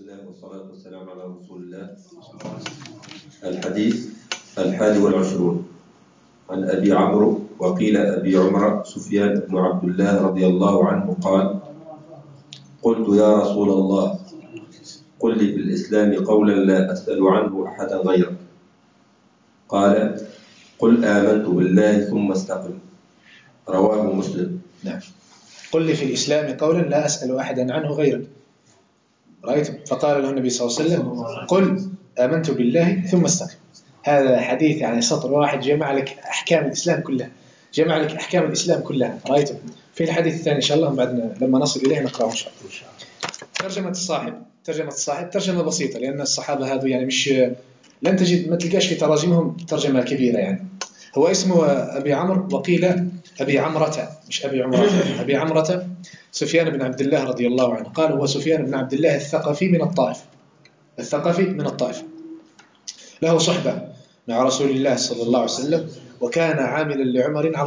الله والصلاة والسلام على رسول الله. الحديث 21 عن أبي عمرو وقيل أبي عمر سفيان بن عبد الله رضي الله عنه قال: قلت يا رسول الله قل لي في الإسلام قولا لا أسأل عنه أحدا غيرك. قال: قل آمنت بالله ثم استقم. رواه مسلم. نعم. قل لي في الإسلام قولا لا أسأل أحدا عنه غيرك. رأيت؟ فقال له النبي صلى الله عليه وسلم: قل آمنت بالله ثم استقم. هذا حديث يعني سطر واحد جمع لك أحكام الإسلام كلها، جمع لك أحكام الإسلام كلها. رأيت؟ في الحديث الثاني إن شاء الله بعد لما نصل إليه نقرأه إن شاء الله. ترجمة الصاحب ترجمة بسيطة، لأن الصحابة هذو يعني مش لن تجد، ما تلقاش في تراجمهم ترجمة كبيرة يعني. هو اسمه أبي عمرو وقيل أبي عمرة، مش أبي عمرة. أبي عمرة سفيان بن عبد الله رضي الله عنه. قال هو سفيان بن عبد الله الثقفي من الطائف. له صحبة مع رسول الله صلى الله عليه وسلم، وكان عاملا لعمر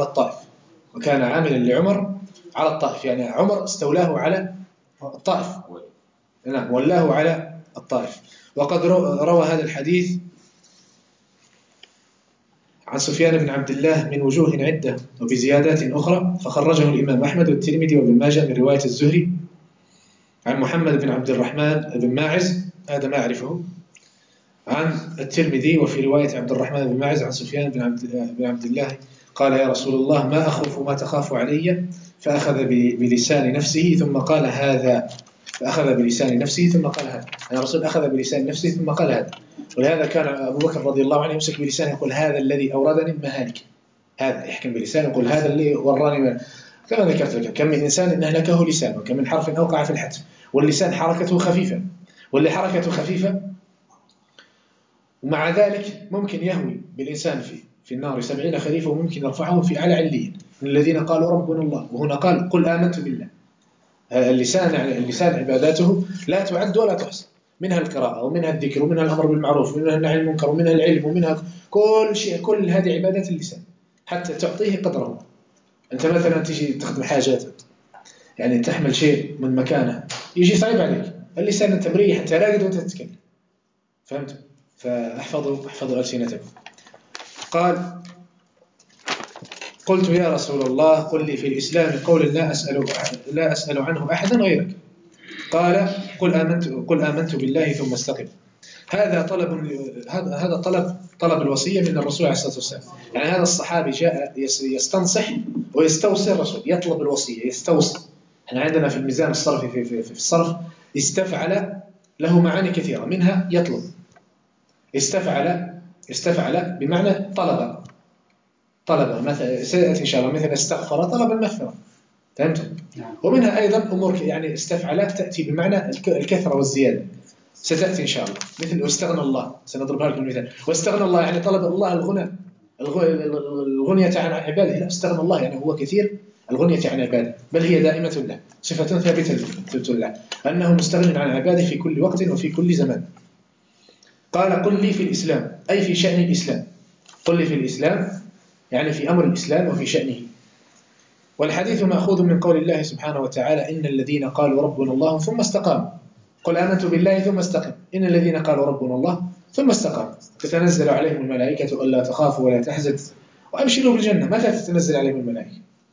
على الطائف. يعني عمر استولاه على الطائف، نعم، ولاه على الطائف. وقد روى هذا الحديث عن سفيان بن عبد الله من وجوه عدة وبزيادات أخرى، فخرجه الإمام أحمد والترمذي وابن ماجه من رواية الزهري عن محمد بن عبد الرحمن بن ماعز، هذا ما أعرفه، عن الترمذي وفي رواية عبد الرحمن بن ماعز عن سفيان بن عبد الله قال: يا رسول الله ما أخوف ما تخاف علي، فأخذ بلسان نفسه ثم قال هذا. يا رسول أخذ بلسان نفسه ثم قال هذا. ولهذا كان أبو بكر رضي الله عنه يمسك بلسانه يقول: هذا الذي أوردني المهالك. هذا يحكم بلسانه يقول: هذا اللي وراني. كما ذكرت لك، كم من إنسان إن أهلكه لسانه، وكم من حرف أوقع في الحتف. واللسان حركته خفيفة، واللي حركته خفيفة ومع ذلك ممكن يهوي بالإنسان في النار 70 خريفا، وممكن يرفعه في أعلى عليين من الذين قالوا ربنا الله. وهنا قال: قل آمنت بالله. اللسان عباداته لا تعد ولا تحصى، منها القراءة ومنها الذكر ومنها الأمر بالمعروف ومنها النهي عن المنكر ومنها العلم ومنها كل شيء. كل هذه عبادات اللسان حتى تعطيه قدره. أنت مثلا تيجي تخدم حاجات، يعني تحمل شيء من مكانه، يجي صعب عليك، اللسان أنت مريح، أنت راقد وأنت تتكلم. فهمت؟ فاحفظوا ألسنتكم. قال: قلت يا رسول الله قل لي في الإسلام قولا لا أسأل عنه أحدا غيرك. قال: قل آمنت بالله ثم استقم. هذا طلب الوصية من الرسول عليه الصلاة والسلام. يعني هذا الصحابي جاء يستنصح ويستوصي الرسول، يطلب الوصية، يستوصي. احنا عندنا في الميزان الصرفي في الصرف استفعل له معاني كثيرة، منها يطلب. استفعل بمعنى طلب مثلا سيأتي إن شاء الله، مثل استغفر طلب المغفرة. فهمتم؟ ومنها أيضا أمور يعني استفعل تأتي بمعنى الكثرة والزيادة، ستأتي إن شاء الله. مثل واستغنى الله، سنضربها لكم مثال. واستغنى الله يعني طلب الله الغنية عن عباده. لا، استغنى الله يعني هو كثير الغنية عن عباده، بل هي دائمة له، صفة ثابتة له، أنه مستغن عن عباده في كل وقت وفي كل زمان. قال: قل لي في الإسلام، أي في شأن الإسلام. قل لي في الإسلام يعني في أمر الإسلام وفي شأنه. والحديث مأخوذ من قول الله سبحانه وتعالى: إن الذين قالوا ربنا الله ثم استقاموا. قل آمنت بالله ثم استقم. إن الذين قالوا ربنا الله ثم استقاموا تتنزل عليهم الملائكة ألا تخافوا ولا تحزنوا وأبشروا بالجنة. متى تتنزل عليهم الملائكة؟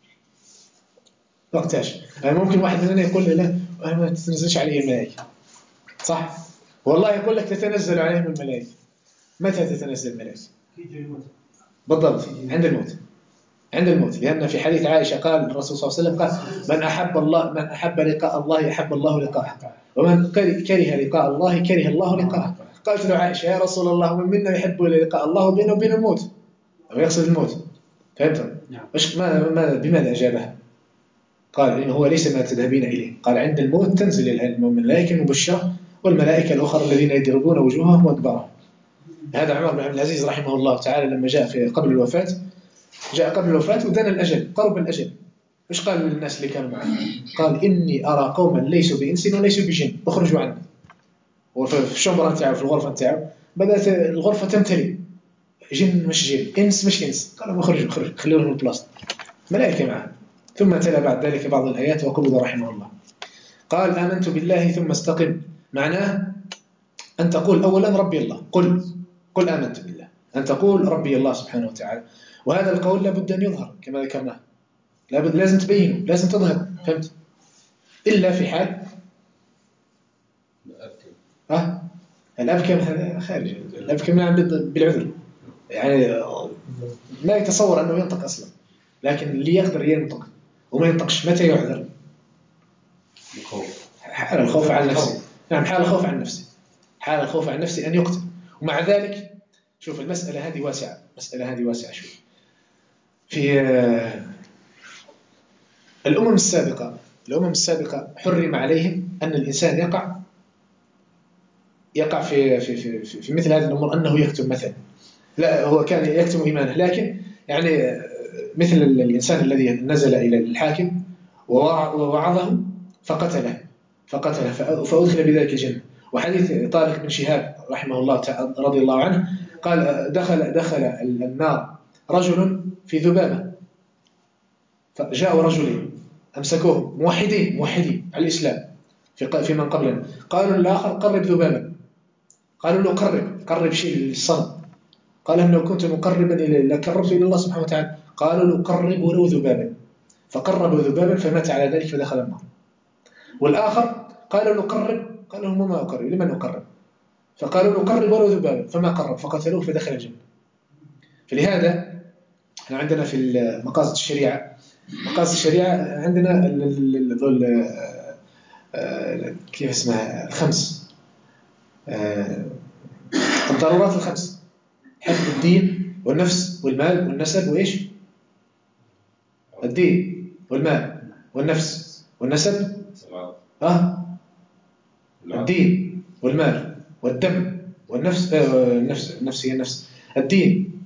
وقتاش؟ يعني ممكن واحد مننا يقول لا ما تتنزلش عليه الملائكة، صح؟ والله يقول لك تتنزل عليهم الملائكة. متى تتنزل الملائكة؟ بالضبط عند الموت. لأن في حديث عائشة قال الرسول صلى الله عليه وسلم قال: من أحب لقاء الله أحب الله لقاءه، ومن كره لقاء الله كره الله لقاءه. قالت له عائشة: يا رسول الله من منا يحب لقاء الله بينه وبين الموت، أو يقصد الموت. فهمت؟ بماذا أجابها؟ قال: إنه هو ليس ما تذهبين إليه. قال: عند الموت تنزل الملائكة المبشرة والملائكة الأخرى الذين يضربون وجوههم وأدبارهم. هذا عمر بن عبد العزيز رحمه الله تعالى لما جاء قبل الوفاة ودنا الأجل، قرب الأجل، إيش قال للناس اللي كانوا معه؟ قال: إني أرى قوما ليسوا بإنس وليسوا بجن، اخرجوا عني. وفي الشمبرة نتاعو، في الغرفة نتاعو، بدأت الغرفة تمتلئ جن مش جن، إنس مش إنس. قالوا: اخرجوا خلوهم من البلاصة. ملائكة معه. ثم تلا بعد ذلك بعض الآيات وقبض رحمه الله. قال: آمنت بالله ثم استقم، معناه أن تقول أولا ربي الله، قل آمنت بالله، أن تقول ربي الله سبحانه وتعالى. وهذا القول لابد أن يظهر كما ذكرنا، لازم تبينه، لازم تظهر، فهمت؟ إلا في حال الأبكم هذا خارج، الأبكم نعم بالعذر، يعني ما يتصور أنه ينطق أصلا، لكن اللي يقدر ينطق وما ينطقش متى يعذر؟ حال الخوف عن نفسه. نعم، حال الخوف عن نفسه، حال الخوف عن نفسه أن يقتل. ومع ذلك شوف المسألة هذه واسعة، المسألة هذه واسعة شوي. في الأمم السابقة حرم عليهم أن الإنسان يقع في مثل هذه الأمور، أنه يكتم مثلا. لا، هو كان يكتم إيمانه، لكن يعني مثل الإنسان الذي نزل إلى الحاكم ووعظه فقتله فأدخل بذلك الجنة. وحديث طارق بن شهاب رحمه الله رضي الله عنه قال دخل النار رجل في ذبابة، فجاءوا رجلين أمسكوه موحدين على الإسلام في من قبلنا، قالوا للآخر قرب ذبابا، قالوا له قرب شيء للصنم، قال إنه كنت مقربا لقربت إلى الله سبحانه وتعالى، قالوا له قرب ولو ذبابا، فقرب ذبابا فمات على ذلك فدخل النار. والآخر قالوا له قرب، قال لهم ما أقرب، لمن أقرب؟ فقالوا له قرب ولو ذبابا، فما قرب فقتلوه فدخل الجنة. فلهذا احنا عندنا في مقاصد الشريعة عندنا كيف اسمها الخمس، الضرورات الخمس: حفظ الدين والنفس والمال والنسب وإيش؟ الدين والمال والنفس والنسب، الدين والمال والدم والنفس، النفس هي النفس، الدين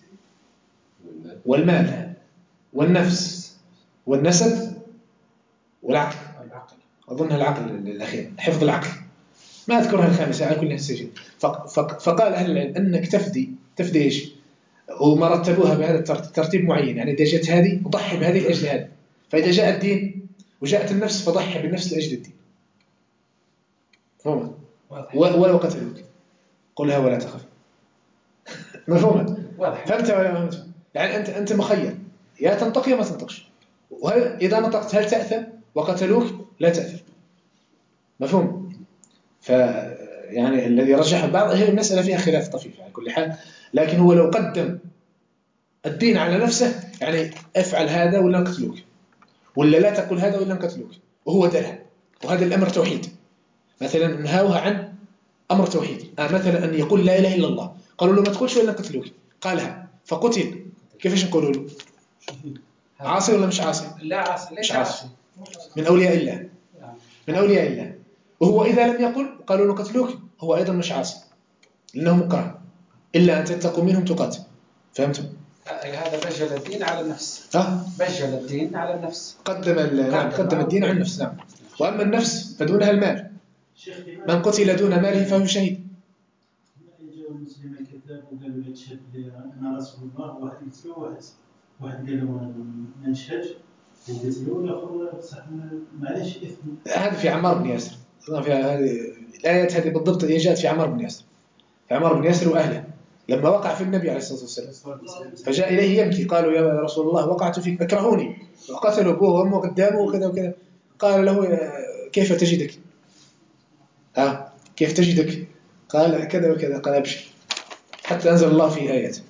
والمال والنفس والنسب والعقل. أظنها العقل الأخير، حفظ العقل، ما أذكرها الخامسة على كل السجن. فقال أهل العلم أنك تفدي إيش؟ وما رتبوها بهذا الترتيب معين، يعني إذا جاءت هذه وضحي بهذه لأجل هذه، فإذا جاء الدين وجاءت النفس فضحي بالنفس لأجل الدين، مفهومة؟ ولو قتلوك قلها ولا تخف، مفهومة؟ فهمت ولا ما فهمت؟ يعني أنت مخير، يا تنطق يا ما تنطقش، وهل إذا نطقت هل تأثم؟ وقتلوك لا تأثم، مفهوم؟ يعني الذي رجح بعض، هي المسألة فيها خلاف طفيف على كل حال، لكن هو لو قدم الدين على نفسه، يعني افعل هذا ولا نقتلوك، ولا لا تقول هذا ولا نقتلوك، وهو درها، وهذا الأمر توحيد. مثلا نهاوها عن أمر توحيد، مثلا أن يقول لا إله إلا الله، قالوا له ما تقولش ولا نقتلوك، قالها فقتل، كيفاش نقولوا له؟ عاصي ولا مش عاصي؟ لا عاصي، مش عاصي، من أولياء الله، من أولياء الله. وهو إذا لم يقل قالوا له قتلوك، هو أيضا مش عاصي، لأنه مكره، إلا أن تتقوا منهم تقاتل. فهمتم؟ هذا بجل الدين على النفس. بجل الدين على النفس، قدم الدين على النفس. نعم. وأما النفس فدونها المال، من قتل دون ماله فهو شهيد. جاء المسلم الكتاب وقالوا له تشهد أنا رسول الله، واحد يقتلوا واحد قال له ما نشهدش وقتلوا، والآخر بصح معليش إثم. هذا في عمار بن ياسر، في هذه الآيات هذه بالضبط هي جاءت في عمار بن ياسر، في عمار بن ياسر وأهله لما وقع في النبي عليه الصلاة والسلام، فجاء إليه يبكي، قالوا يا رسول الله وقعت فيك أكرهوني، وقتلوا أبوه وأمه قدامه وكذا وكذا. قال له كيف تجدك؟ كيف تجدك؟ قال كذا وكذا، قال أبشر، حتى أنزل الله في آيات.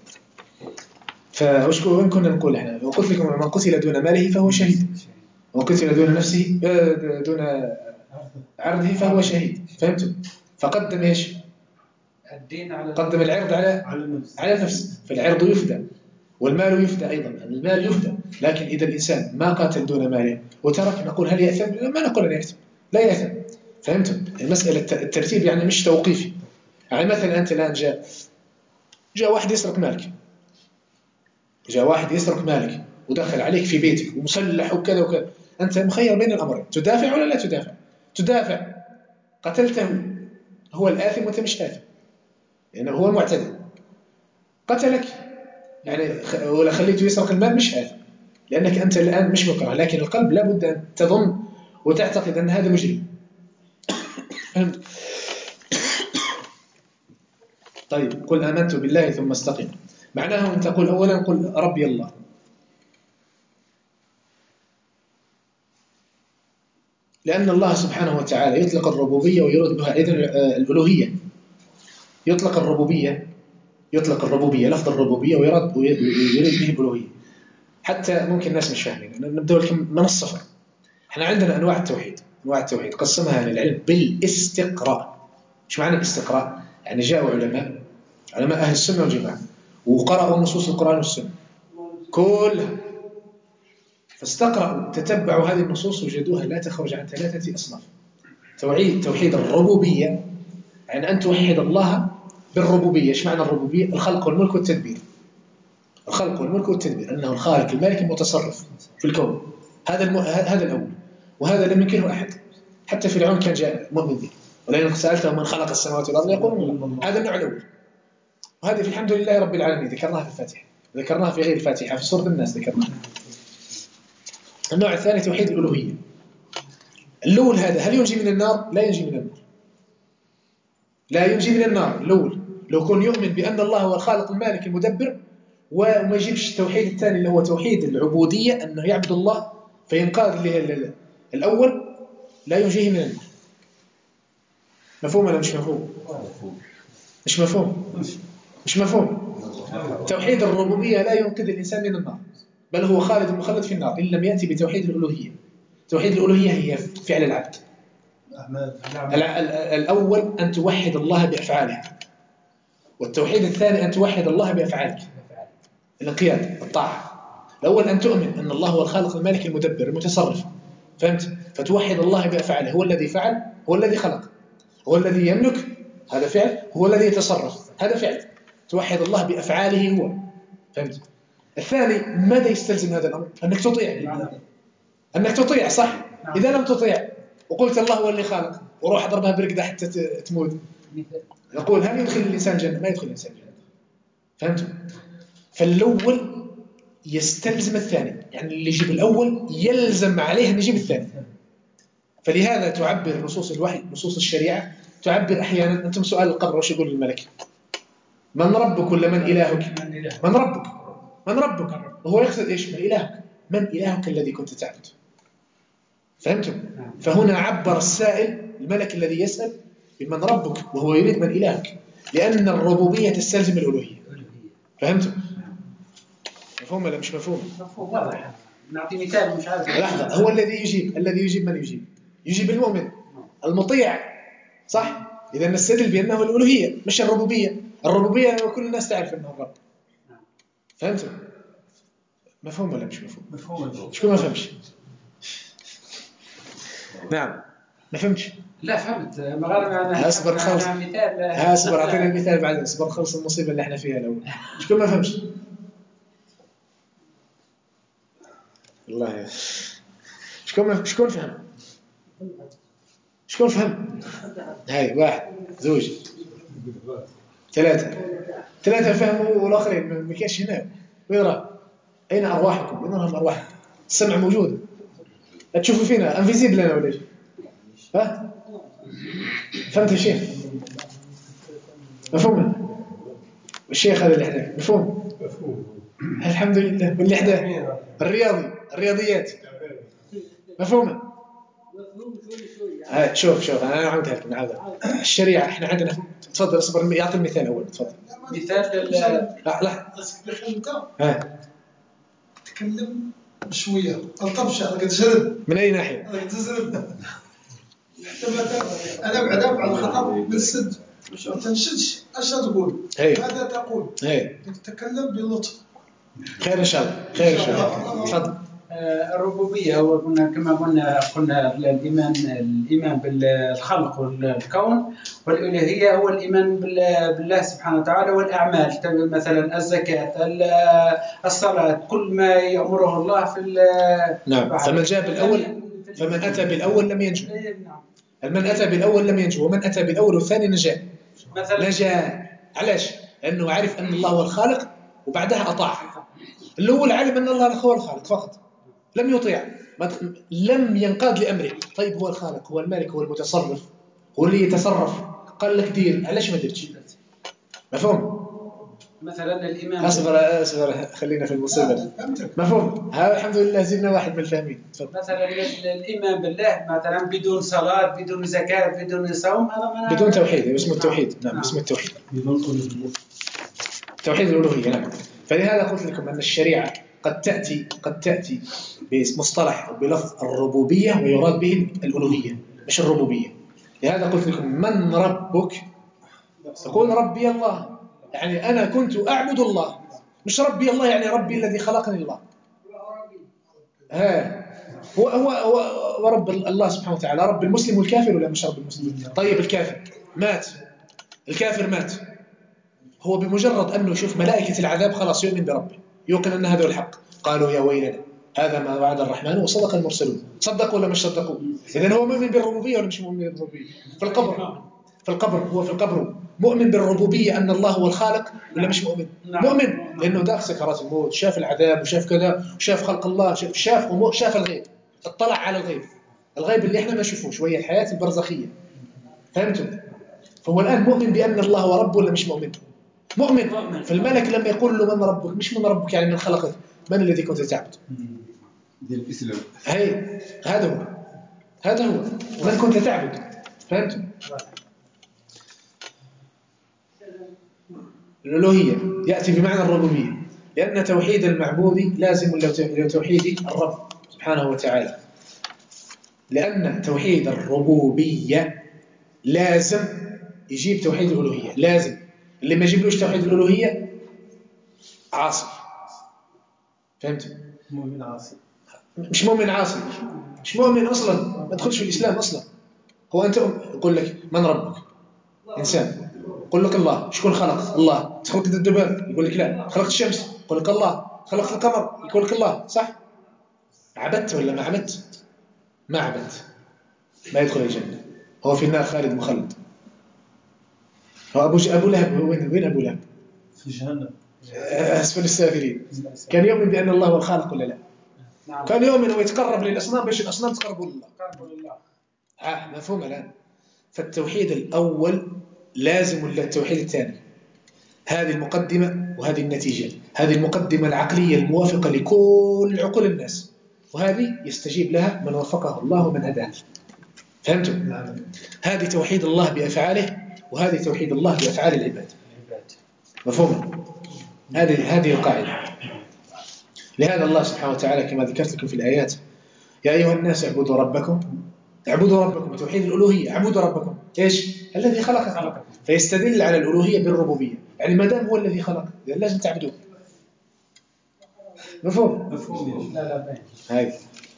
وين كنا نقول احنا؟ وقلت لكم من قتل دون ماله فهو شهيد، وقتل دون نفسه دون عرضه فهو شهيد. فهمتم؟ فقدم ايش؟ الدين على قدم العرض على النفس، فالعرض يفدى والمال يفدى أيضا، المال يفدى. لكن إذا الإنسان ما قاتل دون ماله وترك، نقول هل يأثم؟ ما نقول أن يأثم، لا يأثم. فهمتم؟ المسألة الترتيب يعني مش توقيفي. يعني مثلا أنت الآن جاء واحد يسرق مالك، ودخل عليك في بيتك ومسلح وكذا وكذا، أنت مخير بين الأمرين، تدافع ولا لا تدافع؟ تدافع، قتلته، هو الآثم وأنت مش آثم، لأنه هو المعتدي. قتلك يعني ولا خليته يسرق المال مش آثم، لأنك أنت الآن مش مكره، لكن القلب لابد أن تظن وتعتقد أن هذا مجرم. فهمت؟ طيب قل آمنت بالله ثم استقم، معناه أن تقول أولا قل ربي الله، لأن الله سبحانه وتعالى يطلق الربوبية ويرد بها أيضا الألوهية. يطلق الربوبية لفظ الربوبية ويرد به الألوهية. حتى ممكن الناس مش فاهمين، نبدأ لكم من الصفر. احنا عندنا أنواع التوحيد قسمها أهل العلم بالاستقراء. ايش معنى الاستقراء؟ يعني جاءوا علماء أهل السنة والجماعة وقرأوا نصوص القرآن والسنة كلها، فاستقرأوا تتبعوا هذه النصوص وجدوها لا تخرج عن 3 أصناف. توحيد الربوبية، يعني أن توحد الله بالربوبية. ايش معنى الربوبية؟ الخلق والملك والتدبير. الخلق والملك والتدبير، أنه الخالق المالك المتصرف في الكون. هذا الأول، وهذا لم ينكره أحد. حتى فرعون كان جاء مؤمن به، ولئن سألته من خلق السماوات والأرض يقولون هذا النوع الأول. وهذه في الحمد لله رب العالمين ذكرناها في الفاتحة، ذكرناها في غير الفاتحة، في سورة الناس ذكرناها. النوع الثاني توحيد الألوهية. الأول هذا هل ينجي من النار؟ لا ينجي من النار، لا ينجي من النار. الأول لو كان يؤمن بأن الله هو الخالق المالك المدبر، وما يجيبش التوحيد الثاني اللي هو توحيد العبودية، أنه يعبد الله فينقاد له الأول، لا ينجيه من النار. مفهوم ولا مش مفهوم؟ مش مفهوم. توحيد الربوبية لا ينقذ الإنسان من النار، بل هو خالد مخلد في النار إن لم يأتي بتوحيد الألوهية. توحيد الألوهية هي فعل العبد. الأول أن توحد الله بأفعاله، والتوحيد الثاني أن توحد الله بأفعالك، الانقياد، الطاعة. الأول أن تؤمن أن الله هو الخالق المالك المدبر المتصرف، فهمت؟ فتوحد الله بأفعاله، هو الذي فعل، هو الذي خلق، هو الذي يملك، هذا فعل، هو الذي يتصرف، هذا فعل. توحد الله بأفعاله هو، فهمت؟ الثاني ماذا يستلزم هذا الأمر؟ أنك تطيع، صح؟ إذا لم تطيع وقلت الله هو اللي خالق وروح أضربها برقدة حتى تموت، نقول هل يدخل الإنسان الجنة؟ ما يدخل الإنسان الجنة، فهمتوا؟ فالأول يستلزم الثاني، يعني اللي يجيب الأول يلزم عليه أن يجيب الثاني. فلهذا تعبر نصوص الوحي، نصوص الشريعة تعبر أحيانا. أنتم سؤال القبر وش يقول الملك؟ من ربك ولا من إلهك؟ من ربك وهو يقصد إيش؟ من إلهك. من إلهك الذي كنت تعبد؟ فهمتم؟ فهنا عبر السائل، الملك الذي يسأل، بمن ربك، وهو يريد من إلهك، لأن الربوبية تستلزم الألوهية. فهمتم؟ مفهوم ولا مش مفهوم؟ مفهوم واضح. نعطي مثال مش عارف. لحظة، هو الذي يجيب من يجيب؟ يجيب المؤمن المطيع، صح؟ إذا نستدل بأنه الألوهية مش الربوبية. الربوبية كل الناس تعرف أنه الرب. فهمتم؟ مفهوم ولا مش مفهوم؟ مفهوم. شكون ما فهمش؟ نعم ما فهمتش. لا فهمت. مغاربة اصبر خلص. اصبر اعطينا المثال بعدين. اصبر خلص المصيبة اللي احنا فيها الأول. شكون ما فهمش؟ والله شكون فهم؟ شكون فهم؟ هاي 1 2 3 فهموا والآخرين ما كاينش هنا. وين راه؟ أين أرواحكم؟ وين راهم أرواحكم؟ السمع موجود، لا تشوفوا فينا انفيزيبل أنا ولا شيء. ها؟ فهمت الشيخ؟ مفهوم؟ الشيخ هذا اللي حداه مفهوم؟ الحمد لله. واللي حداه الرياضيات مفهومة؟ شوف أنا أعودها لكم نعاودها. الشريعة إحنا عندنا، تفضل اصبر يعطي المثال أول. تفضل. مثال ها تكلم بشوية الطبشة تجرب. من أي ناحية؟ تجرب. أنا بعد الخطأ من السد ما تنشدش. أش تقول؟ ماذا تقول؟ تتكلم بلطف. خير إن شاء الله. تفضل. الربوبية هو كما قلنا الإيمان بالخلق والكون، والإلهية هو الإيمان بالله سبحانه وتعالى والأعمال، مثلا الزكاة، الصلاة، كل ما يأمره الله في نعم. فمن أتى بالأول لم ينجو. من أتى بالأول لم ينجو، ومن أتى بالأول والثاني نجا. علاش؟ لأنه عارف أن الله هو الخالق وبعدها أطاع. الأول علم أن الله هو الخالق فقط، لم يطيع، لم ينقاد لأمره. طيب هو الخالق، هو المالك، هو المتصرف، هو اللي يتصرف، قال لك دير، علاش ما درتش؟ مفهوم؟ مثلا الإمام أصبر خلينا في المصيبة. مفهوم؟ هذا الحمد لله زدنا واحد من الفاهمين. مثلا الإيمان بالله مثلا بدون صلاة بدون زكاة بدون صوم، هذا بدون توحيد، اسمه التوحيد. نعم اسمه التوحيد، توحيد الألوهية. نعم. فلهذا قلت لكم أن الشريعة قد تأتي بمصطلح بلفظ الربوبية ويراد به الألوهية مش الربوبية. لهذا قلت لكم من ربك؟ تقول ربي الله، يعني أنا كنت أعبد الله، مش ربي الله يعني ربي الذي خلقني الله. هو رب الله سبحانه وتعالى رب المسلم والكافر ولا مش رب المسلم؟ طيب الكافر مات، الكافر مات، هو بمجرد أنه يشوف ملائكة العذاب خلاص يؤمن بربه، يوقن أن هذا الحق. قالوا يا ويلنا هذا ما وعد الرحمن وصدق المرسلون. صدقوا ولا مش صدقوا؟ إذن هو مؤمن بالربوبية ولا مش مؤمن بالربوبية؟ في القبر هو في القبر مؤمن بالربوبية أن الله هو الخالق ولا مش مؤمن؟ مؤمن، لأنه داخل سكرات الموت، شاف العذاب وشاف كذا وشاف خلق الله، شاف الغيب، اطلع على الغيب اللي احنا ما نشوفوش، وهي الحياة البرزخية. فهمتم؟ فهو الآن مؤمن بأن الله هو رب ولا مش مؤمن؟ مؤمن. فالملك لما يقول له من ربك، مش من ربك يعني من خلقك، من الذي كنت تعبد؟ هذا هو من كنت تعبد. فهمتم؟ الألوهية يأتي بمعنى الربوبية، لأن توحيد المعبود لازم لتوحيد الرب سبحانه وتعالى، لأن توحيد الربوبية لازم يجيب توحيد الألوهية، لازم. اللي ما يجيبلوش توحيد الألوهية عاصي. فهمت؟ مؤمن عاصي، مش مؤمن عاصي، مش مؤمن أصلا، ما تدخلش في الإسلام أصلا. هو أنت يقول لك من ربك؟ إنسان، يقول لك الله. شكون خلق؟ الله. تخلق الذباب؟ يقول لك لا. خلق الشمس؟ يقول لك الله. خلق القمر؟ يقول لك الله. صح؟ عبدت ولا ما عبدت؟ ما عبدت، ما يدخل الجنة، هو في النار خالد مخلد. هو أبو لهب، وين أبو لهب؟ في جهنم أسفل السافلين. كان يؤمن بأن الله هو الخالق ولا لا؟ نعم. كان يؤمن ويتقرب للأصنام باش الأصنام تقربوا لله. مفهوم الآن؟ فالتوحيد الأول لازم للتوحيد الثاني. هذه المقدمة وهذه النتيجة، هذه المقدمة العقلية الموافقة لكل عقول الناس، وهذه يستجيب لها من وفقه الله ومن هداه. فهمتم؟ هذه توحيد الله بأفعاله، وهذه توحيد الله بأفعال العباد. مفهوم؟ هذه القاعدة. لهذا الله سبحانه وتعالى كما ذكرت لكم في الآيات: يا أيها الناس اعبدوا ربكم توحيد الألوهية. اعبدوا ربكم إيش؟ الذي خلقكم. فيستدل على الألوهية بالربوبية، يعني ما دام هو الذي خلق لازم تعبدوه. مفهوم؟ لا هاي.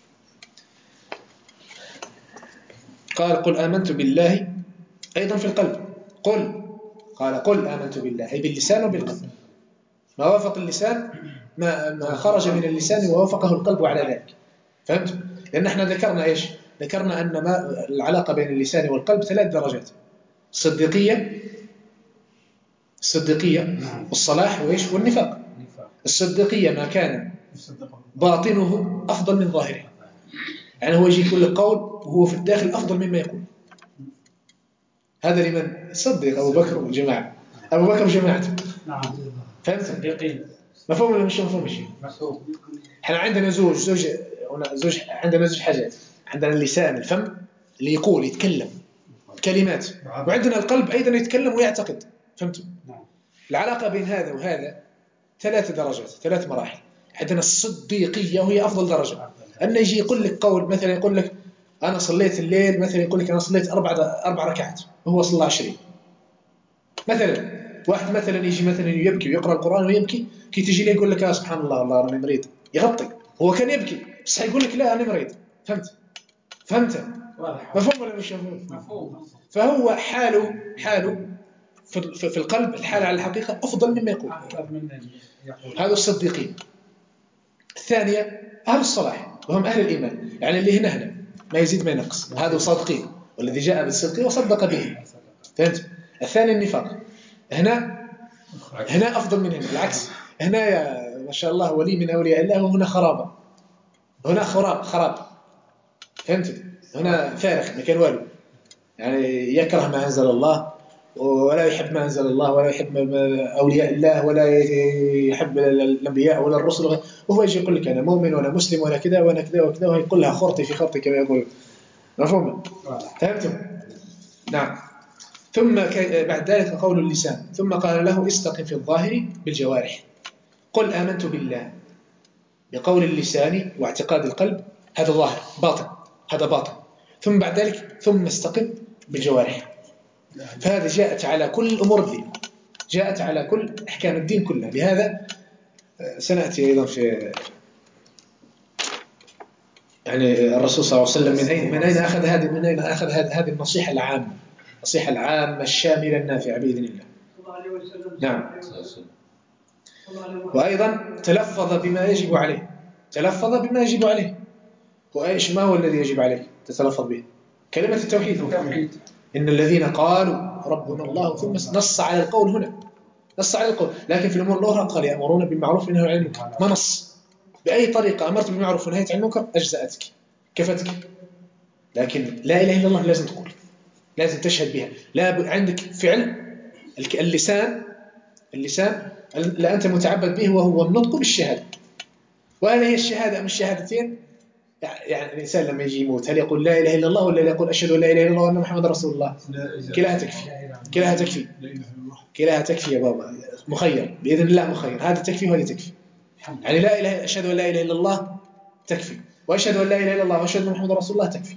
قل آمنت بالله أيضا في القلب. قل آمنت بالله، أي باللسان وبالقلب. ما وافق اللسان، ما خرج من اللسان ووافقه القلب على ذلك. فهمت؟ لأن احنا ذكرنا إيش؟ ذكرنا أن العلاقة بين اللسان والقلب 3 درجات: الصديقية والصلاح وإيش؟ والنفاق. الصديقية ما كان باطنه أفضل من ظاهره، يعني هو يجي يقول القول وهو في الداخل أفضل مما يقول. هذا لمن صدق أبو بكر وجماعة، أبو بكر وجماعته. نعم. فهمت؟ صديقين. مفهوم ولا مش مفهوم شيء؟ مفهوم. احنا عندنا عندنا زوج حاجات. عندنا اللسان، الفم اللي يقول يتكلم كلمات، وعندنا القلب أيضا يتكلم ويعتقد. فهمتوا؟ العلاقة بين هذا وهذا 3 درجات، 3 مراحل. عندنا الصديقية وهي أفضل درجة، أن يجي يقول لك قول، مثلا يقول لك أنا صليت الليل، مثلا يقول لك أنا صليت 4 ركعات وهو صلى 20 مثلا. واحد مثلا يجي مثلا يبكي ويقرأ القرآن ويبكي، كي تجي لي يقول لك سبحان الله والله راني مريض، يغطي. هو كان يبكي بس يقول لك لا أنا مريض. فهمت؟ مفهوم ولا مش مفهوم؟ فهو حاله في القلب، الحالة على الحقيقة أفضل مما يقول. هذا الصديقين. الثانية أهل الصلاح وهم أهل الإيمان، يعني اللي هنا ما يزيد ما ينقص، هذا صادقين، والذي جاء بالصدق وصدق به. فهمت؟ الثاني النفاق. هنا أفضل من هنا، العكس. هنا يا ما شاء الله ولي من أولياء الله، وهنا خرابة، هنا خراب. فهمت؟ هنا فارغ، ما كان والو، يعني يكره ما أنزل الله ولا يحب ما أنزل الله ولا يحب أولياء الله ولا يحب الأنبياء ولا الرسل، وهو يجي يقول لك أنا مؤمن وأنا مسلم وأنا كذا وأنا كذا وكذا، وهي كلها خرطي في خرطي كما يقول. مفهوم؟ فهمتم؟ نعم. ثم بعد ذلك قول اللسان، ثم قال له استقم في الظاهر بالجوارح. قل آمنت بالله بقول اللسان واعتقاد القلب، هذا ظاهر، باطن، هذا باطن. ثم بعد ذلك ثم استقم بالجوارح. فهذا جاءت على كل أمور الدين، جاءت على كل أحكام الدين كلها. لهذا سنأتي أيضا في يعني الرسول صلى الله عليه وسلم من أين أخذ هذه النصيحة العامة، النصيحة العامة الشاملة النافعة بإذن الله. نعم. وأيضا تلفظ بما يجب عليه، تلفظ بما يجب عليه. وإيش ما هو الذي يجب عليه تتلفظ به؟ كلمة التوحيد. إن الذين قالوا ربنا الله ثم نص على القول هنا، نص على القول. لكن في الأمور الأخرى قال يأمرون بالمعروف وينهون عن المنكر، ما نص. بأي طريقة أمرت بالمعروف ونهيت عن المنكر أجزأتك كفتك. لكن لا إله إلا الله لازم تقول، لازم تشهد بها. لا عندك فعل اللسان لا أنت متعبد به وهو النطق بالشهادة. وهذه هي الشهادة من الشهادتين. يعني الإنسان لما يجي يموت هل يقول لا إله إلا الله ولا يقول أشهد أن لا إله إلا الله وأن محمد رسول الله؟ كلاها تكفي، كلاها تكفي، كلاها تكفي يا بابا. مخير بإذن الله، مخير. هذا تكفي وهذه تكفي. يعني لا إله، أشهد أن لا إله إلا الله تكفي، وأشهد أن لا إله إلا الله وأشهد أن محمد رسول الله تكفي.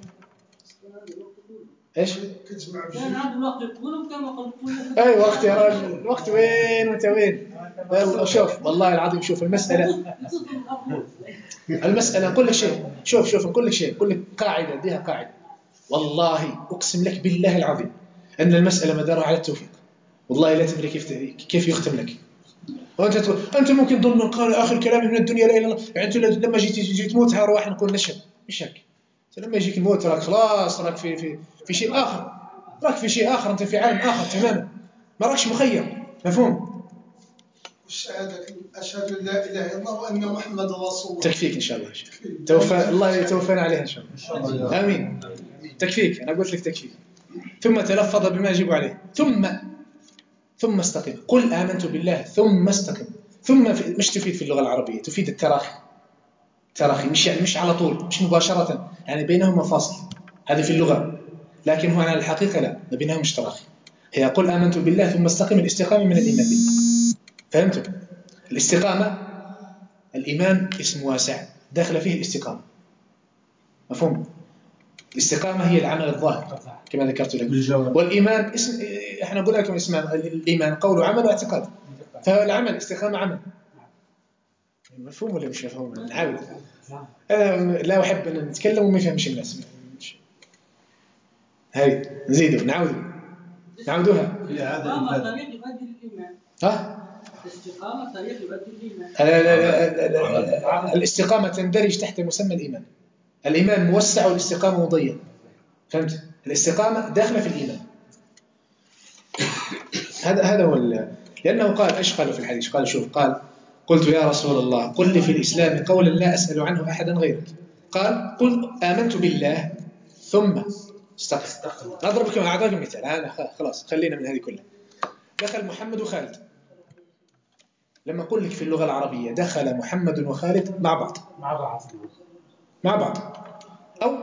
إيش؟ كان هذا الوقت يقولوا كما قلتوا. أي وقت يا راجل، الوقت وين وأنت وين؟ شوف والله العظيم، شوف المسألة نقول لك شيء، شوف نقول لك شيء، نقول لك قاعدة، اديها قاعدة. والله أقسم لك بالله العظيم أن المسألة مدارها على التوفيق. والله لا تدري كيف يختم لك. أنت ممكن تظن قال آخر كلامي من الدنيا لا إله إلا الله، يعني أنت لما جيت تموت أرواح نقول نشهد، مش هيك. لما يجيك الموت راك خلاص، راك في شيء آخر، راك في شيء آخر، أنت في عالم آخر تماما، ما راكش مخير. مفهوم؟ والشهادة أشهد أن لا إله إلا الله وأن محمد رسول الله تكفيك إن شاء الله. الله يتوفانا عليها إن شاء الله. آمين. تكفيك، أنا قلت لك تكفيك. ثم تلفظ بما يجب عليه، ثم استقم. قل آمنت بالله ثم استقم. ثم مش تفيد في اللغة العربية، تفيد التراخي. تراخي مش على طول، مش مباشرة، يعني بينهما فاصل. هذه في اللغة، لكن هو على الحقيقة لا، ما بينهم مش تراخي. هي قل آمنت بالله ثم استقم. الاستقامة من الإيمان بالله. فهمتم؟ الاستقامة، الإيمان اسم واسع داخل فيه الاستقامة. مفهوم؟ الاستقامة هي العمل الظاهر كما ذكرت لك، والإيمان اسم، احنا قلنا لكم اسمان. الإيمان قول وعمل واعتقاد، فالعمل استقامة عمل. مفهوم ولا مش مفهوم؟ نحاول. أنا لا أحب أن نتكلم وما يفهمش الناس. هاي نزيدوا نعودوها. الاستقامة طريق يؤدي للإيمان. الاستقامة طريق يؤدي للإيمان. الاستقامة تندرج تحت مسمى الإيمان. الإيمان موسع والاستقامة مضيق. فهمت؟ الاستقامة داخلة في الإيمان. هذا هو لأنه قال إيش قال في الحديث؟ قال شوف، قال قلت يا رسول الله قل لي في الإسلام قولا لا أسأل عنه أحدا غيرك. قال قل آمنت بالله ثم استقم. أعطاكم مثال. أنا خلاص خلينا من هذه كلها. دخل محمد وخالد. لما أقول لك في اللغة العربية دخل محمد وخالد مع بعض أو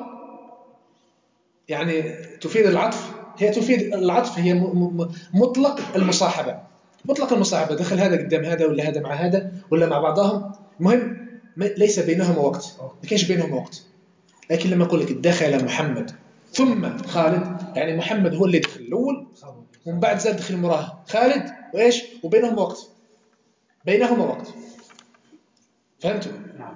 يعني تفيد العطف. هي تفيد العطف، هي مطلق المصاحبة. مطلق المصاحبة، دخل هذا قدام هذا ولا هذا مع هذا ولا مع بعضهم، المهم ليس بينهما وقت، ما كانش بينهم وقت. لكن لما أقول لك دخل محمد ثم خالد، يعني محمد هو اللي دخل الأول ومن بعد زاد دخل مراه خالد، وإيش وبينهم وقت، بينهما وقت. فهمتوا؟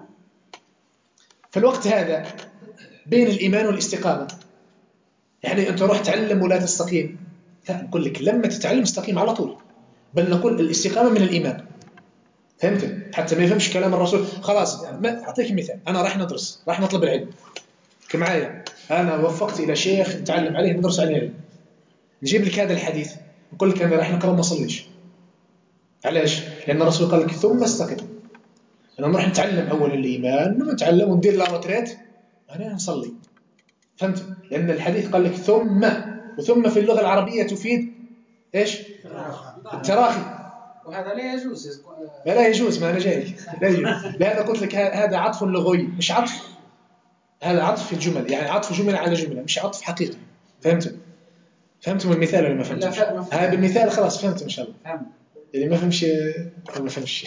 فالوقت هذا بين الإيمان والاستقامة. يعني أنت روح تعلم ولا تستقيم، لا، نقول لك لما تتعلم استقيم على طول. بل نقول الاستقامة من الإيمان. فهمت؟ حتى ما يفهمش كلام الرسول. خلاص، أعطيك مثال. أنا راح ندرس، راح نطلب العلم كمعايا، أنا وفقت إلى شيخ نتعلم عليه ندرس عليه العلم. نجيب لك هذا الحديث نقول لك أنا راح نقرأ ما صليش. علاش؟ لأن الرسول قال لك ثم استقم. أنا نروح نتعلم أول الإيمان، نتعلم وندير لارتريت أنا نصلي. فهمت؟ لأن الحديث قال لك ثم، وثم في اللغة العربية تفيد إيش؟ التراخي. وهذا لا يجوز. لا يجوز، ما أنا جاي لا يجوز. لأن قلت لك هذا عطف لغوي مش عطف، هذا عطف في الجمل، يعني عطف جملة على جملة مش عطف حقيقي. فهمتم المثال ولا ما فهمتوش؟ هذا بالمثال خلاص فهمتم إن شاء الله. اللي ما فهمش ما فهمش.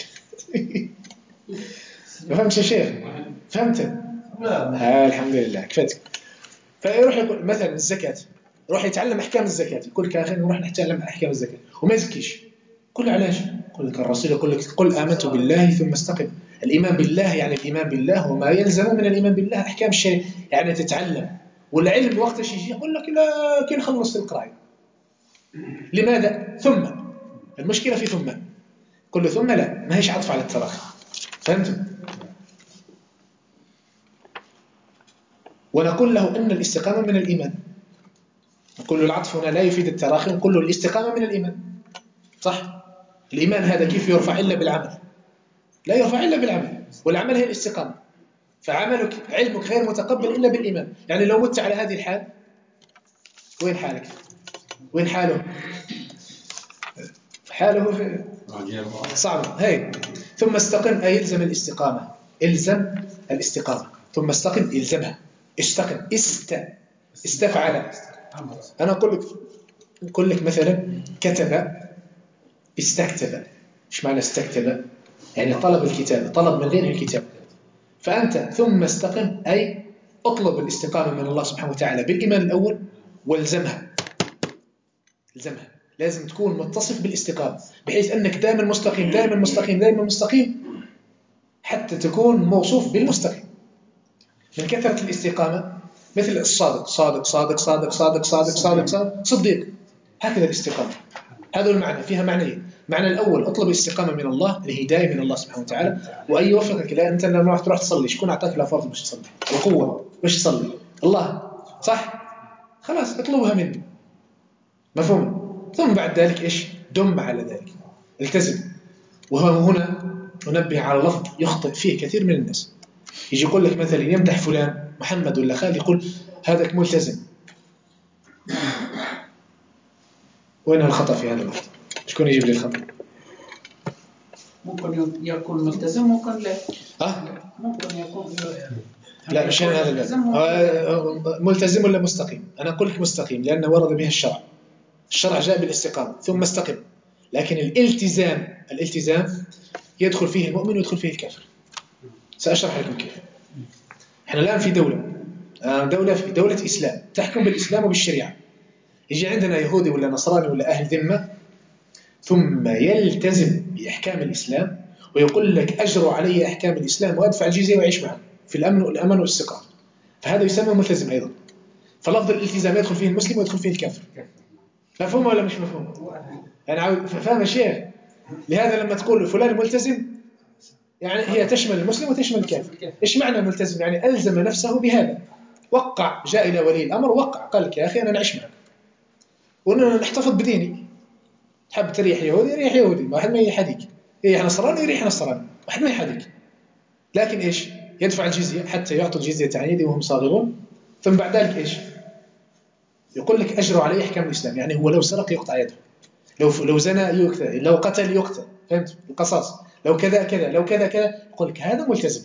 ما فهمش يا شيخ، فهمت؟ الحمد لله كفتك. فيروح يقول مثلا الزكاة، يروح يتعلم أحكام الزكاة، يقول لك يا أخي نروح نتعلم أحكام الزكاة وما يزكيش. كل علاش؟ يقول لك الرسول يقول لك قل آمنت بالله ثم استقم. الإيمان بالله يعني الإيمان بالله وما يلزم من الإيمان بالله أحكام الشيء، يعني تتعلم. والعلم وقت يجي يقول لك لا كي نخلص القراءة. لماذا؟ ثم المشكلة في ثم، كل ثم لا ما هيش عطف على التراخي. فهمتم؟ ونقول له أن الاستقامة من الإيمان. نقول له العطف هنا لا يفيد التراخي، نقول له الاستقامة من الإيمان. صح؟ الإيمان هذا كيف يرفع إلا بالعمل؟ لا يرفع إلا بالعمل، والعمل هي الاستقامة. فعملك علمك غير متقبل إلا بالإيمان. يعني لو مت على هذه الحال وين حالك؟ وين حاله؟ حاله في صعب. هاي ثم استقم أي يلزم الاستقامة. إلزم الاستقامة. ثم استقم إلزمها. استقم استفعل. أنا أقول لك مثلا كتب استكتب. إيش معنى استكتب؟ يعني طلب الكتاب، طلب من غير الكتاب. فأنت ثم استقم أي اطلب الاستقامة من الله سبحانه وتعالى بالإيمان الأول والزمها. الزمها لازم تكون متصف بالاستقامة بحيث أنك دائما مستقيم دائما مستقيم دائما مستقيم حتى تكون موصوف بالمستقيم. من كثرة الاستقامة مثل الصادق صادق صادق صادق صادق صادق صادق صادق صديق، هكذا الاستقامة. هذا المعنى، فيها معنيين. معنى الأول اطلب الاستقامة من الله، الهداية من الله سبحانه وتعالى، وأن يوفقك. لا أنت لما تروح تصلي شكون أعطاك الأفضل باش تصلي القوة باش تصلي؟ الله، صح؟ خلاص اطلبها منه. مفهوم؟ ثم بعد ذلك إيش؟ دم على ذلك، التزم. وهنا أنبه على لفظ يخطئ فيه كثير من الناس. يجي يقول لك مثلا يمدح فلان محمد ولا خالد يقول هذاك ملتزم. وين الخطأ في هذا اللفظ؟ شكون يجيب لي الخطأ؟ ممكن يكون ملتزم ممكن لا. ممكن يكون لا مش هذا ملتزم ولا مستقيم. أنا أقول لك مستقيم لأنه ورد به الشرع. الشرع جاء بالاستقامة ثم استقم. لكن الالتزام يدخل فيه المؤمن ويدخل فيه الكافر. سأشرح لكم كيف. احنا الآن في دولة إسلام تحكم بالإسلام وبالشريعة. يجي عندنا يهودي ولا نصراني ولا أهل ذمة ثم يلتزم بأحكام الإسلام ويقول لك أجر علي أحكام الإسلام وأدفع الجزية وأعيش معه في الأمن والاستقرار، فهذا يسمى ملتزم أيضا. فلفظ الالتزام يدخل فيه المسلم ويدخل فيه الكافر. مفهوم ولا مش مفهوم؟ يعني فاهم الشيخ؟ لهذا لما تقول فلان ملتزم يعني هي تشمل المسلم وتشمل الكافر. إيش معنى ملتزم؟ يعني ألزم نفسه بهذا، وقع، جاء إلى ولي الأمر وقع، قال لك يا أخي أنا نعيش معك وأنا نحتفظ بديني. حب تريح يهودي يريح يهودي، واحد ما يحديك. يريح نصراني يريح نصراني، واحد ما يحديك. لكن إيش؟ يدفع الجزية حتى يعطوا الجزية عن يدي وهم صاغرون. ثم بعد ذلك إيش؟ يقول لك أجر عليه أحكام الإسلام. يعني هو لو سرق يقطع يده، لو زنى يقتل، لو قتل يقتل. فهمت؟ القصاص. لو كذا كذا، لو كذا كذا، يقول لك هذا ملتزم.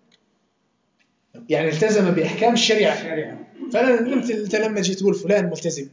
يعني التزم بأحكام الشريعة. فأنت لما جيت تقول فلان ملتزم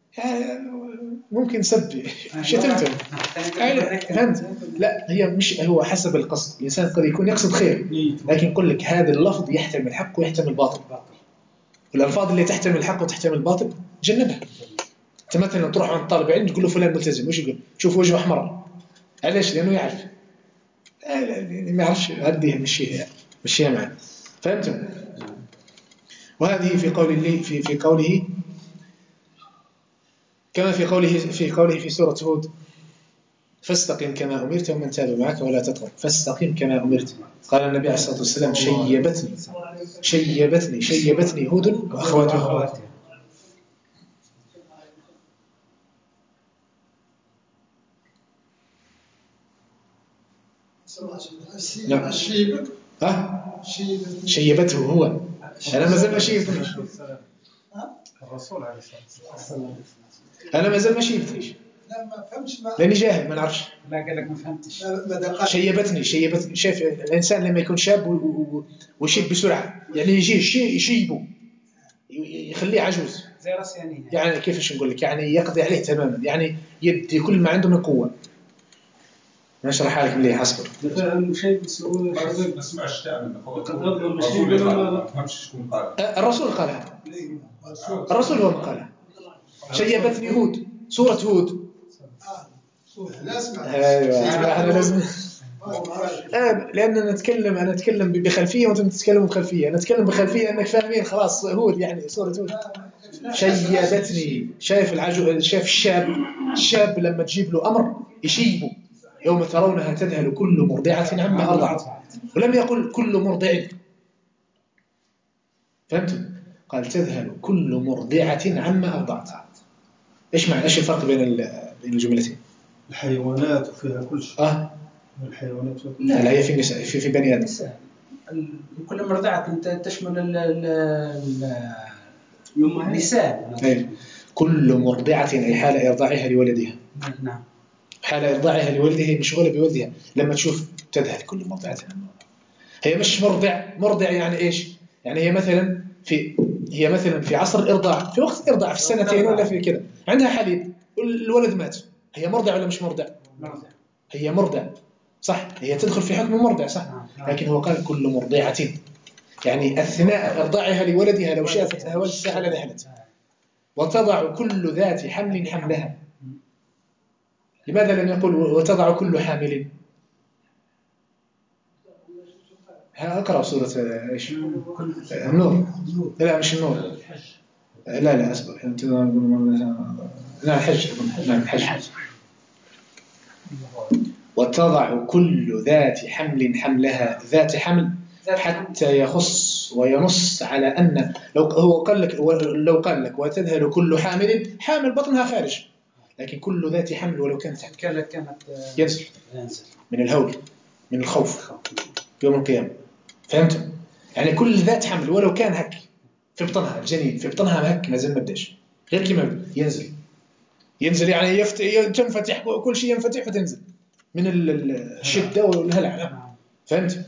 ممكن سب شتمته. فهمت؟ لا هي مش هو حسب القصد. الإنسان قد يكون يقصد خير لكن يقول لك هذا اللفظ يحتمل الحق ويحتمل الباطل. والألفاظ اللي تحتمل الحق وتحتمل الباطل جنبها. أنت مثلا تروح عند طالب علم تقول له فلان ملتزم، وش يقول؟ شوف وجهه أحمر. علاش؟ لأنه يعرف. ما يعرفش هذه مشيها معه. فهمتم؟ وهذه في قوله كما في قوله في سورة هود فاستقم كما أمرت ومن تاب معك ولا تطغى. فاستقم كما أمرت. قال النبي عليه الصلاة والسلام شيبتني هود وأخواتها. نعم. شيبته هو. أنا ما زال ما شيبتنيش. الرسول عليه الصلاة والسلام. أنا ما زال ما شيبتنيش. لا ما فهمتش. لاني جاهل ما نعرفش. لا قال لك ما فهمتش. شيبتني شايف الانسان لما يكون شاب ويشيب بسرعه، يعني يجي يشيبه يخليه عجوز زي راس يعني كيفاش نقول لك، يعني يقضي عليه تماما، يعني يدي كل ما عنده من قوه. نشرح لك مليح اصبر. المشيب السؤال ما سمعش تعمل ما فهمتش شكون قال. الرسول قالها، الرسول هو من قالها. شيبتني هود، سوره هود. لا اسمع. ايوه احنا لازم لان انا اتكلم بخلفيه وانتم تتكلموا بخلفيه. انا اتكلم بخلفيه انك فاهمين خلاص. هود يعني سوره هود. شيبتني. شايف الشاب لما تجيب له امر يشيبه. يوم ترونها تذهل كل مرضعه عما ارضعت، ولم يقل كل مرضع. فهمتم؟ قال تذهل كل مرضعه عما ارضعت. ايش الفرق بين الجملتين؟ الحيوانات فيها كل شيء. الحيوانات لا هي في النساء، في بني ادم. كل مرضعة تشمل النساء. كل مرضعة أي حال إرضاعها لولدها. نعم. حال إرضاعها لولدها مشغولة بولدها. لما تشوف تذهل كل مرضعة. هي مش مرضع يعني إيش؟ يعني هي مثلا في عصر الإرضاع، في وقت الإرضاع في السنتين ولا في كذا، عندها حليب الولد مات، هي مرضع ولا مش مرضع؟ هي مرضع صح، هي تدخل في حكم المرضع صح. لكن هو قال كل مرضعة، يعني أثناء إرضاعها لولدها لو شافت أهوال الساعة لذهلت. وتضع كل ذات حمل حملها. لماذا لم يقل وتضع كل حامل؟ أقرأ سورة إيش؟ النور. لا مش النور. لا أسبق. لا الحج. نعم الحج. وتضع كل ذات حمل حملها. ذات حمل حتى يخص وينص على أن لو قال لك وتذهل كل حامل بطنها خارج، لكن كل ذات حمل ولو كانت ينزل من الهول من الخوف يوم القيامة. فهمتم؟ يعني كل ذات حمل ولو كان هك في بطنها، الجنين في بطنها هك ما زال ما بداش، غير كما ينزل يعني تنفتح كل شيء ينفتح وتنزل من الشدة والهلع. فهمت؟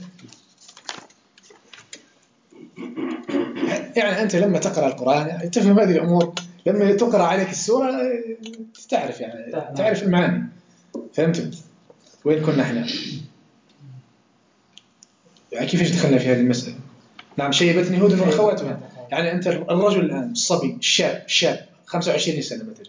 يعني أنت لما تقرأ القرآن يعني تفهم هذه الأمور، لما تقرأ عليك السورة تعرف يعني تعرف المعاني. فهمتم؟ وين كنا احنا؟ يعني كيفاش دخلنا في هذه المسألة؟ نعم شيبتني هود وأخواتها. يعني أنت الرجل الآن الصبي الشاب 25 سنة مثلا،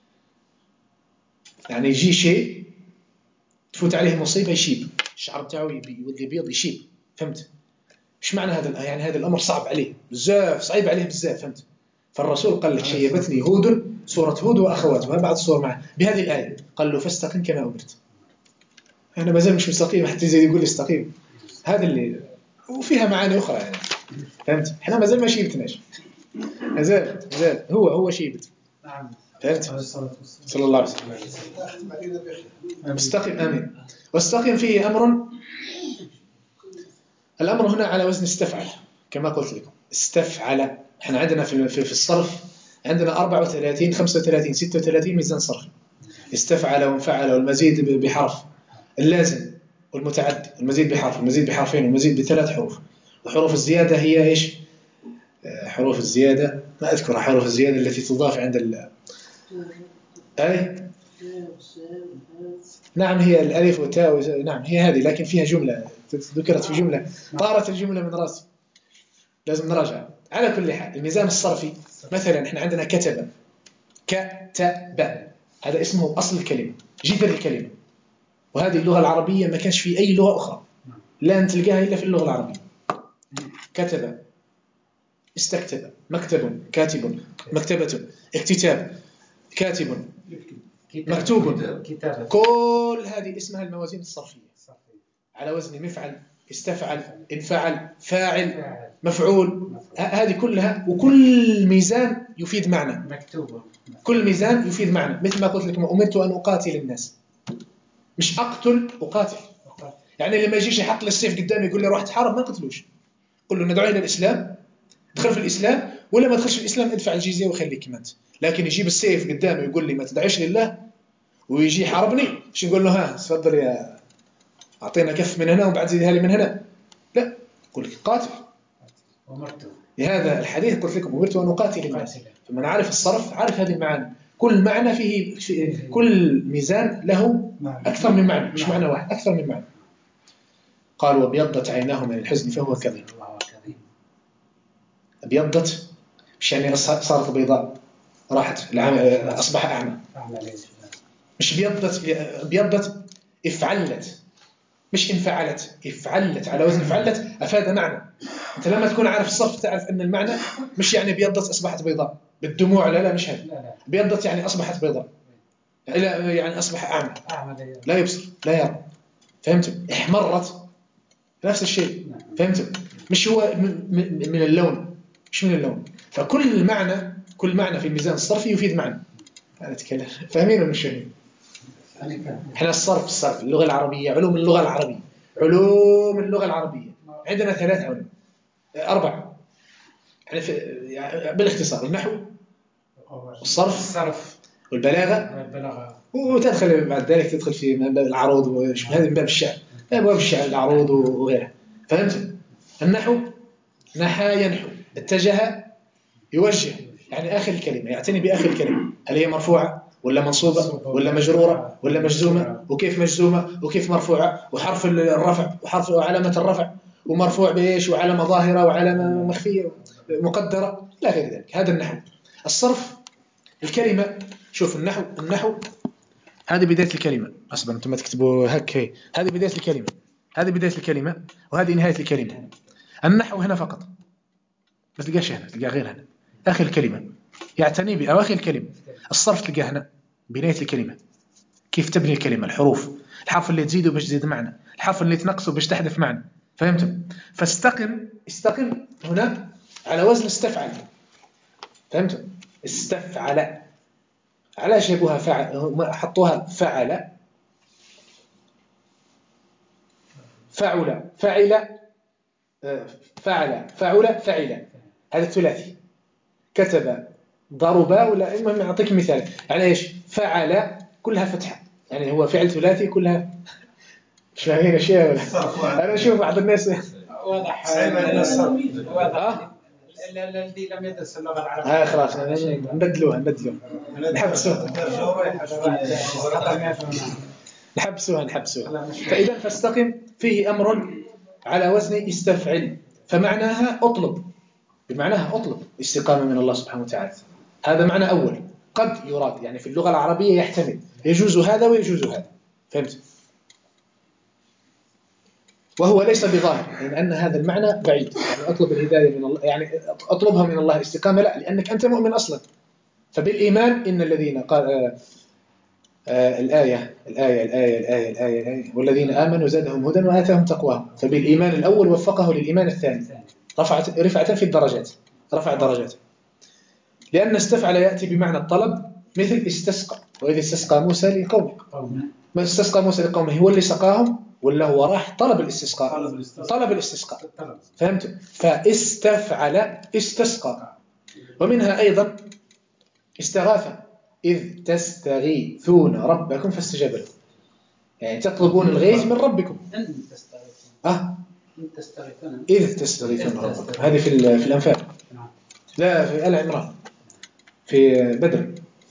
يعني يجي شيء تفوت عليه مصيبة يشيب، الشعر بتاعه يولي بيض يشيب. فهمت؟ إيش معنى هذا؟ يعني هذا الأمر صعب عليه بزاف، صعيب عليه بزاف. فهمت؟ فالرسول قال لك شيبتني هود، سورة هود وأخواتها بعض السور معه بهذه الآية، قال له فاستقم كما أمرت. أنا ما زال مش مستقيم حتى زي يقول لي استقيم. هذا اللي وفيها معاني أخرى يعني. فهمت؟ إحنا ما زال ما شيبتناش، ما زال هو شيبت. فهمت؟ صلى الله عليه وسلم. استقم آمين. واستقم فيه أمر. الأمر هنا على وزن استفعل كما قلت لكم. استفعل. احنا عندنا في الصرف عندنا 34 35 36 ميزان صرف. استفعل وانفعل والمزيد بحرف، اللازم والمتعدي، المزيد بحرف، المزيد بحرفين، والمزيد بثلاث حروف. وحروف الزيادة هي إيش؟ حروف الزيادة ما أذكر حروف الزيادة التي تضاف عند نعم هي الألف والتاء. نعم هي هذه، لكن فيها جملة ذكرت في جملة، طارت الجملة من راسي لازم نراجع. على كل حال الميزان الصرفي مثلا احنا عندنا كتب، هذا اسمه أصل الكلمة، جذر الكلمة. وهذه اللغة العربية ما كانش في أي لغة أخرى، لا تلقاها إلا في اللغة العربية. كتب، استكتب، مكتب، كاتب، مكتبة، اكتتاب، كاتب، مكتوب، كل هذه اسمها الموازين الصرفية على وزن مفعل، استفعل، انفعل، فاعل، مفعول. هذه كلها، وكل ميزان يفيد معنى. مكتوب. كل ميزان يفيد معنى. مثل ما قلت لكم أمرت أن أقاتل الناس، مش أقتل، أقاتل. يعني لما يجيش يحط السيف قدامي يقول لي روح تحارب ما قتلوش، قل له ندعو إلى الإسلام، ادخل في الإسلام، ولا ما تدخلش في الإسلام ادفع الجزية وخليك كما أنت. لكن يجيب السيف قدامي يقول لي ما تدعيش لله ويجي يحاربني ايش نقول له؟ ها تفضل يا اعطينا كف من هنا وبعد زيدها لي من هنا. لا، يقول لك قاتل. لهذا الحديث قلت لكم أمرت أن أقاتل الناس. فمن عارف الصرف عارف هذه المعاني. كل معنى فيه كل ميزان له أكثر من معنى، مش معنى واحد، أكثر من معنى. قال وابيضت عيناه من الحزن فهو كظيم. ابيضت مش يعني صارت بيضاء راحت أصبح أعمى، مش ابيضت افعلت، مش انفعلت، افعلت على وزن فعلت أفاد معنى. أنت لما تكون عارف الصرف تعرف أن المعنى مش يعني بيضت أصبحت بيضاء بالدموع، لا مش هذا. بيضت يعني أصبحت بيضاء، لا يعني أصبح أعمى، لا يبصر لا يرى. فهمتم؟ احمرت نفس الشيء. فهمتم؟ مش هو من اللون، مش من اللون. فكل معنى في الميزان الصرفي يفيد معنى. أنا أتكلم فاهمين ولا مش فاهمين؟ احنا الصرف اللغة العربية، علوم اللغة العربية عندنا 3 علوم 4 يعني بالاختصار: النحو والصرف والبلاغة، وتدخل بعد ذلك تدخل في باب العروض، هذه من باب الشعر، أبواب الشعر العروض وغيرها. فهمت؟ النحو نحى ينحو، اتجه يوجه، يعني آخر الكلمة، يعتني بآخر الكلمة، هل هي مرفوعة ولا منصوبة ولا مجرورة ولا مجزومة، وكيف مجزومة وكيف مرفوعة، وحرف الرفع وحرف وعلامة الرفع، ومرفوع بإيش، وعلامة ظاهرة وعلامة مخفية مقدرة، لا غير ذلك. هذا النحو. الصرف الكلمة، شوف النحو هذه بداية الكلمة، أصبر أنتم ما تكتبوا هك، هذه بداية الكلمة وهذه نهاية الكلمة. النحو هنا فقط، بس تلقاش هنا، تلقى غير هنا آخر الكلمة، يعتني بأواخر الكلمة. الصرف تلقاه هنا بنهاية الكلمة، كيف تبني الكلمة، الحروف، الحرف اللي تزيده باش تزيد معنى، الحرف اللي تنقصه باش تحذف معنى. فهمتم؟ استقم هنا على وزن استفعل. فهمتم؟ استفعل. علاش جابوها فعل، حطوها فعل هذا الثلاثي. كتب ضرب، ولا المهم أعطيك مثال على إيش. فعل كلها فتحة، يعني هو فعل ثلاثي كلها. مش فاهمين أشياء ولا؟ أنا أشوف بعض الناس واضح. الذي لم يدرس اللغة العربية خلاص نبدلوها نحبسوها. فإذا فاستقم فيه أمر على وزن استفعل، فمعناها أطلب، بمعناها أطلب استقامة من الله سبحانه وتعالى. هذا معنى أول قد يراد، يعني في اللغة العربية يحتمل، يجوز هذا ويجوز هذا. فهمت؟ وهو ليس بظاهر، لأن هذا المعنى بعيد، يعني أطلب الهداية من الله، يعني أطلبها من الله استقامة، لا، لأنك أنت مؤمن أصلا. فبالإيمان إن الذين قال الآية والذين آمنوا زادهم هدى وآتاهم تقواهم. فبالإيمان الأول وفقه للإيمان الثاني، رفعة في الدرجات، رفع درجات. لأن استفعل يأتي بمعنى الطلب، مثل استسقى، وإذا استسقى موسى لقومه. ما استسقى موسى لقومه هو اللي سقاهم، ولا هو راح طلب الاستسقاء. فهمت؟ فاستفعل استسقى. ومنها أيضا استغاثة، إذ تستغيثون ربكم فاستجاب لكم، يعني تطلبون الغيث من ربكم. إذ تستغيثون ربكم، هذه في الأنفال، لا في آل عمران، في بدر.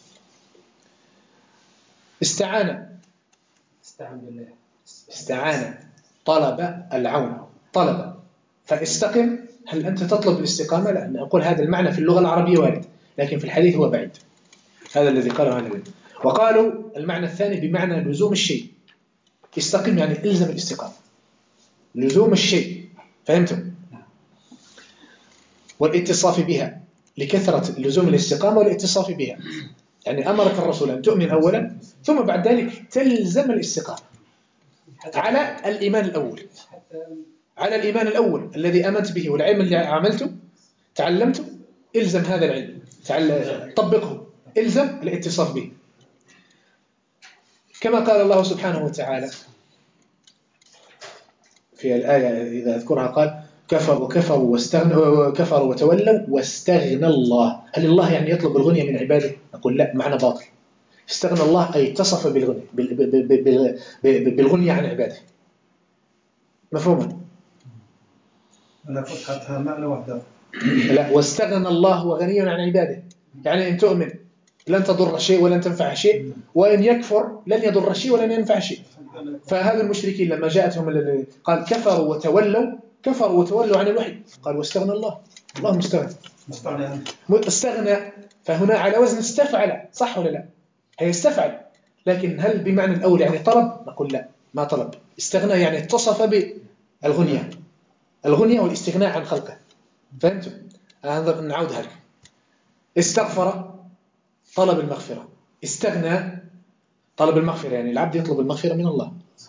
استعان طلب العون، طلب. فاستقم، هل أنت تطلب الاستقامة؟ لا، نقول هذا المعنى في اللغة العربية وارد، لكن في الحديث هو بعيد. هذا الذي قاله أهل العلم. وقالوا المعنى الثاني بمعنى لزوم الشيء. استقم يعني إلزم الاستقامة، لزوم الشيء. فهمتم؟ والاتصاف بها، لكثرة لزوم الاستقامة والاتصاف بها. يعني أمرك الرسول أن تؤمن أولا، ثم بعد ذلك تلزم الاستقامة على الإيمان الأول الذي آمنت به، والعلم اللي عملته تعلمته، إلزم هذا العلم، طبقه، إلزم الاتصاف به. كما قال الله سبحانه وتعالى في الآية إذا أذكرها، قال كفروا وتولوا واستغنى الله. هل الله يعني يطلب الغنية من عباده؟ نقول لا، معنى باطل. استغنى الله أي اتصف بالغنية عن عباده. مفهوما؟ أنا فتحتها معنى واحدة. لا، واستغنى الله هو غني عن عباده، يعني إن تؤمن لن تضر شيء ولن تنفع شيء، وإن يكفر لن يضر شيء ولن ينفع شيء. فهذا المشركين لما جاءتهم قال كفروا وتولوا عن الوحي، قال واستغنى الله مستغنى. فهنا على وزن استفعل، صح ولا لا؟ هي استفعل، لكن هل بمعنى الأول يعني طلب؟ نقول لا، ما طلب. استغنى يعني اتصف بالغنية، الغنية والاستغناء عن خلقه. فهمتم؟ نعودها لكم. استغفر طلب المغفرة، استغنى طلب المغفرة، يعني العبد يطلب المغفرة من الله.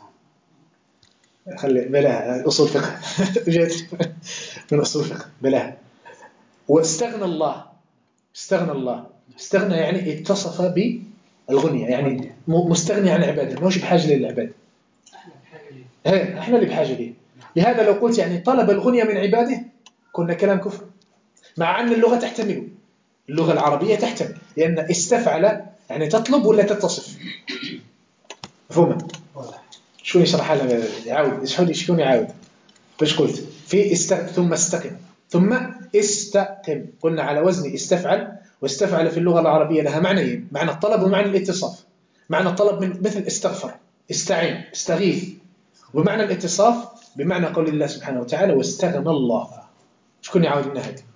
خلي بلاها أصول فقه جيت من أصول فقه بلاها. واستغنى الله، استغنى يعني اتصف بالغنية، يعني مستغني عن عباده، ماهوش بحاجة للعباد. احنا اللي بحاجة ليه. لهذا لو قلت يعني طلب الغنية من عباده كنا كلام كفر، مع أن اللغة تحتمل، اللغة العربية تحتمل، لأن استفعل يعني تطلب ولا تتصف. مفهوم؟ شو يشرح لنا يعاود شلون يعاود؟ باش قلت في ثم استقم، ثم استقم، قلنا على وزن استفعل، واستفعل في اللغة العربية لها معنيين، معنى الطلب ومعنى الاتصاف. معنى الطلب من مثل استغفر، استعين، استغيث، ومعنى الاتصاف بمعنى قول الله سبحانه وتعالى واستغنى الله. شكون يعاود لنا هذا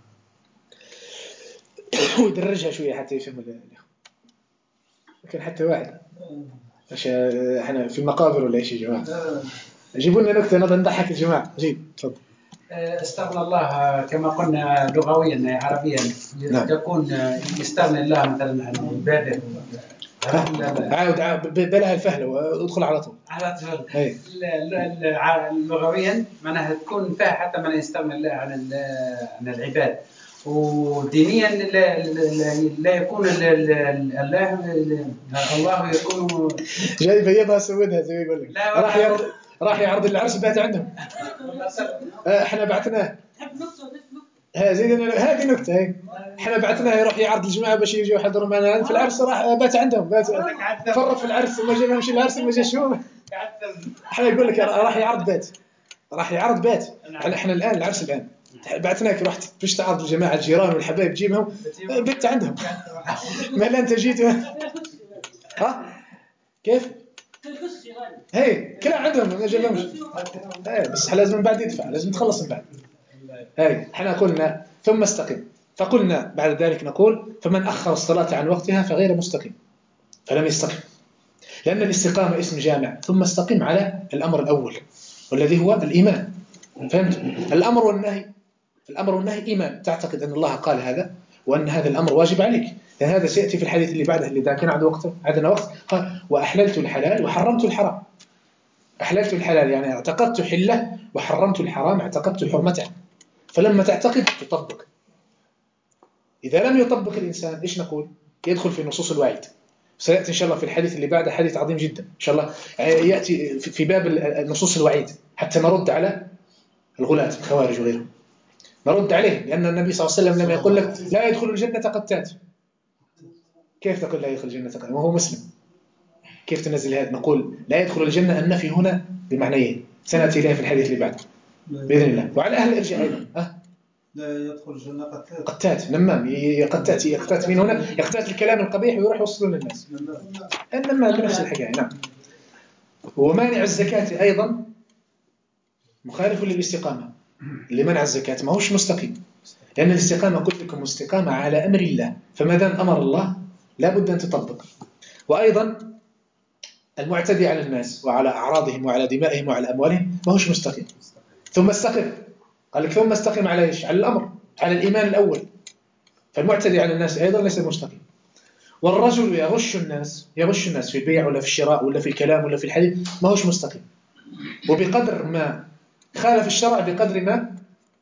ويدرجها شوية حتى يفهم الإخوة. لكن حتى واحد احنا في المقابر ولا ايش يا جماعة؟ جيبوا لنا نكتة نضحك الجماعة. جيب تفضل. استغنى الله كما قلنا لغويا عربيا تكون يستغني الله مثلا عن عباده. عاود بلها الفهلة وادخل على طول. لغويا معناها تكون فيها حتى من يستغني الله عن العباد. ودينيا لا يكون الله يكون جاي بيضها سودها زي ما يقول لك. راح يعرض العرس بات عندهم. احنا بعثناه. هذه نكتة. احنا بعثناه يروح يعرض الجماعة باش يجوا يحضروا معنا في العرس، راح بات عندهم، فرط في العرس وما جا ماشي العرس وما جا شو. احنا يقول لك راح يعرض بات. يعني احنا الآن العرس الآن بعثناك رحت باش تعرض الجماعة الجيران والحبايب تجيبهم، بت عندهم. ما لا انت جيت ها كيف؟ هي كلا عندهم ما جابهمش. بس لازم من بعد يدفع، لازم تخلص من بعد. احنا قلنا ثم استقم، فقلنا بعد ذلك نقول فمن أخر الصلاة عن وقتها فغير مستقيم، فلم يستقم، لأن الاستقامة اسم جامع. ثم استقم على الأمر الأول والذي هو الإيمان. فهمت؟ الأمر والنهي إيمان، تعتقد أن الله قال هذا وأن هذا الأمر واجب عليك، لأن هذا سيأتي في الحديث اللي بعده اللي كان عندنا وقت. قال وأحللت الحلال وحرمت الحرام. أحللت الحلال يعني اعتقدت حله، وحرمت الحرام اعتقدت حرمته. فلما تعتقد تطبق. إذا لم يطبق الإنسان إيش نقول؟ يدخل في نصوص الوعيد. سيأتي إن شاء الله في الحديث اللي بعده حديث عظيم جدا إن شاء الله، يأتي في باب نصوص الوعيد حتى نرد على الغلاة الخوارج وغيرهم، نرد عليه، لأن النبي صلى الله عليه وسلم لما يقول لك لا يدخل الجنة قتات، كيف تقول لا يدخل الجنة قتات وهو مسلم؟ كيف تنزل هذا؟ نقول لا يدخل الجنة النفي هنا بمعنيين، سنأتي إليه في الحديث اللي بعده بإذن الله. وعلى أهل الإرجاء أيضا لا يدخل الجنة قتات نمام، يقتات من هنا، يقتات الكلام القبيح ويروح يوصله للناس. النمام بنفس الحكاية. نعم. ومانع الزكاة أيضا مخالف للاستقامة، لمنع الزكاة ما هوش مستقيم، لأن الاستقامة قلت لكم مستقامة على أمر الله، فما دام أمر الله لا بد أن تطبق. وأيضا المعتدي على الناس وعلى أعراضهم وعلى دمائهم وعلى أموالهم ما هوش مستقيم. ثم استقم، قال لك ثم استقم على إيش؟ على الأمر، على الإيمان الأول. فالمعتدي على الناس أيضا ليس مستقيم. والرجل يغش الناس في البيع ولا في الشراء ولا في الكلام ولا في الحديث ما هوش مستقيم. وبقدر ما خالف الشرع بقدر ما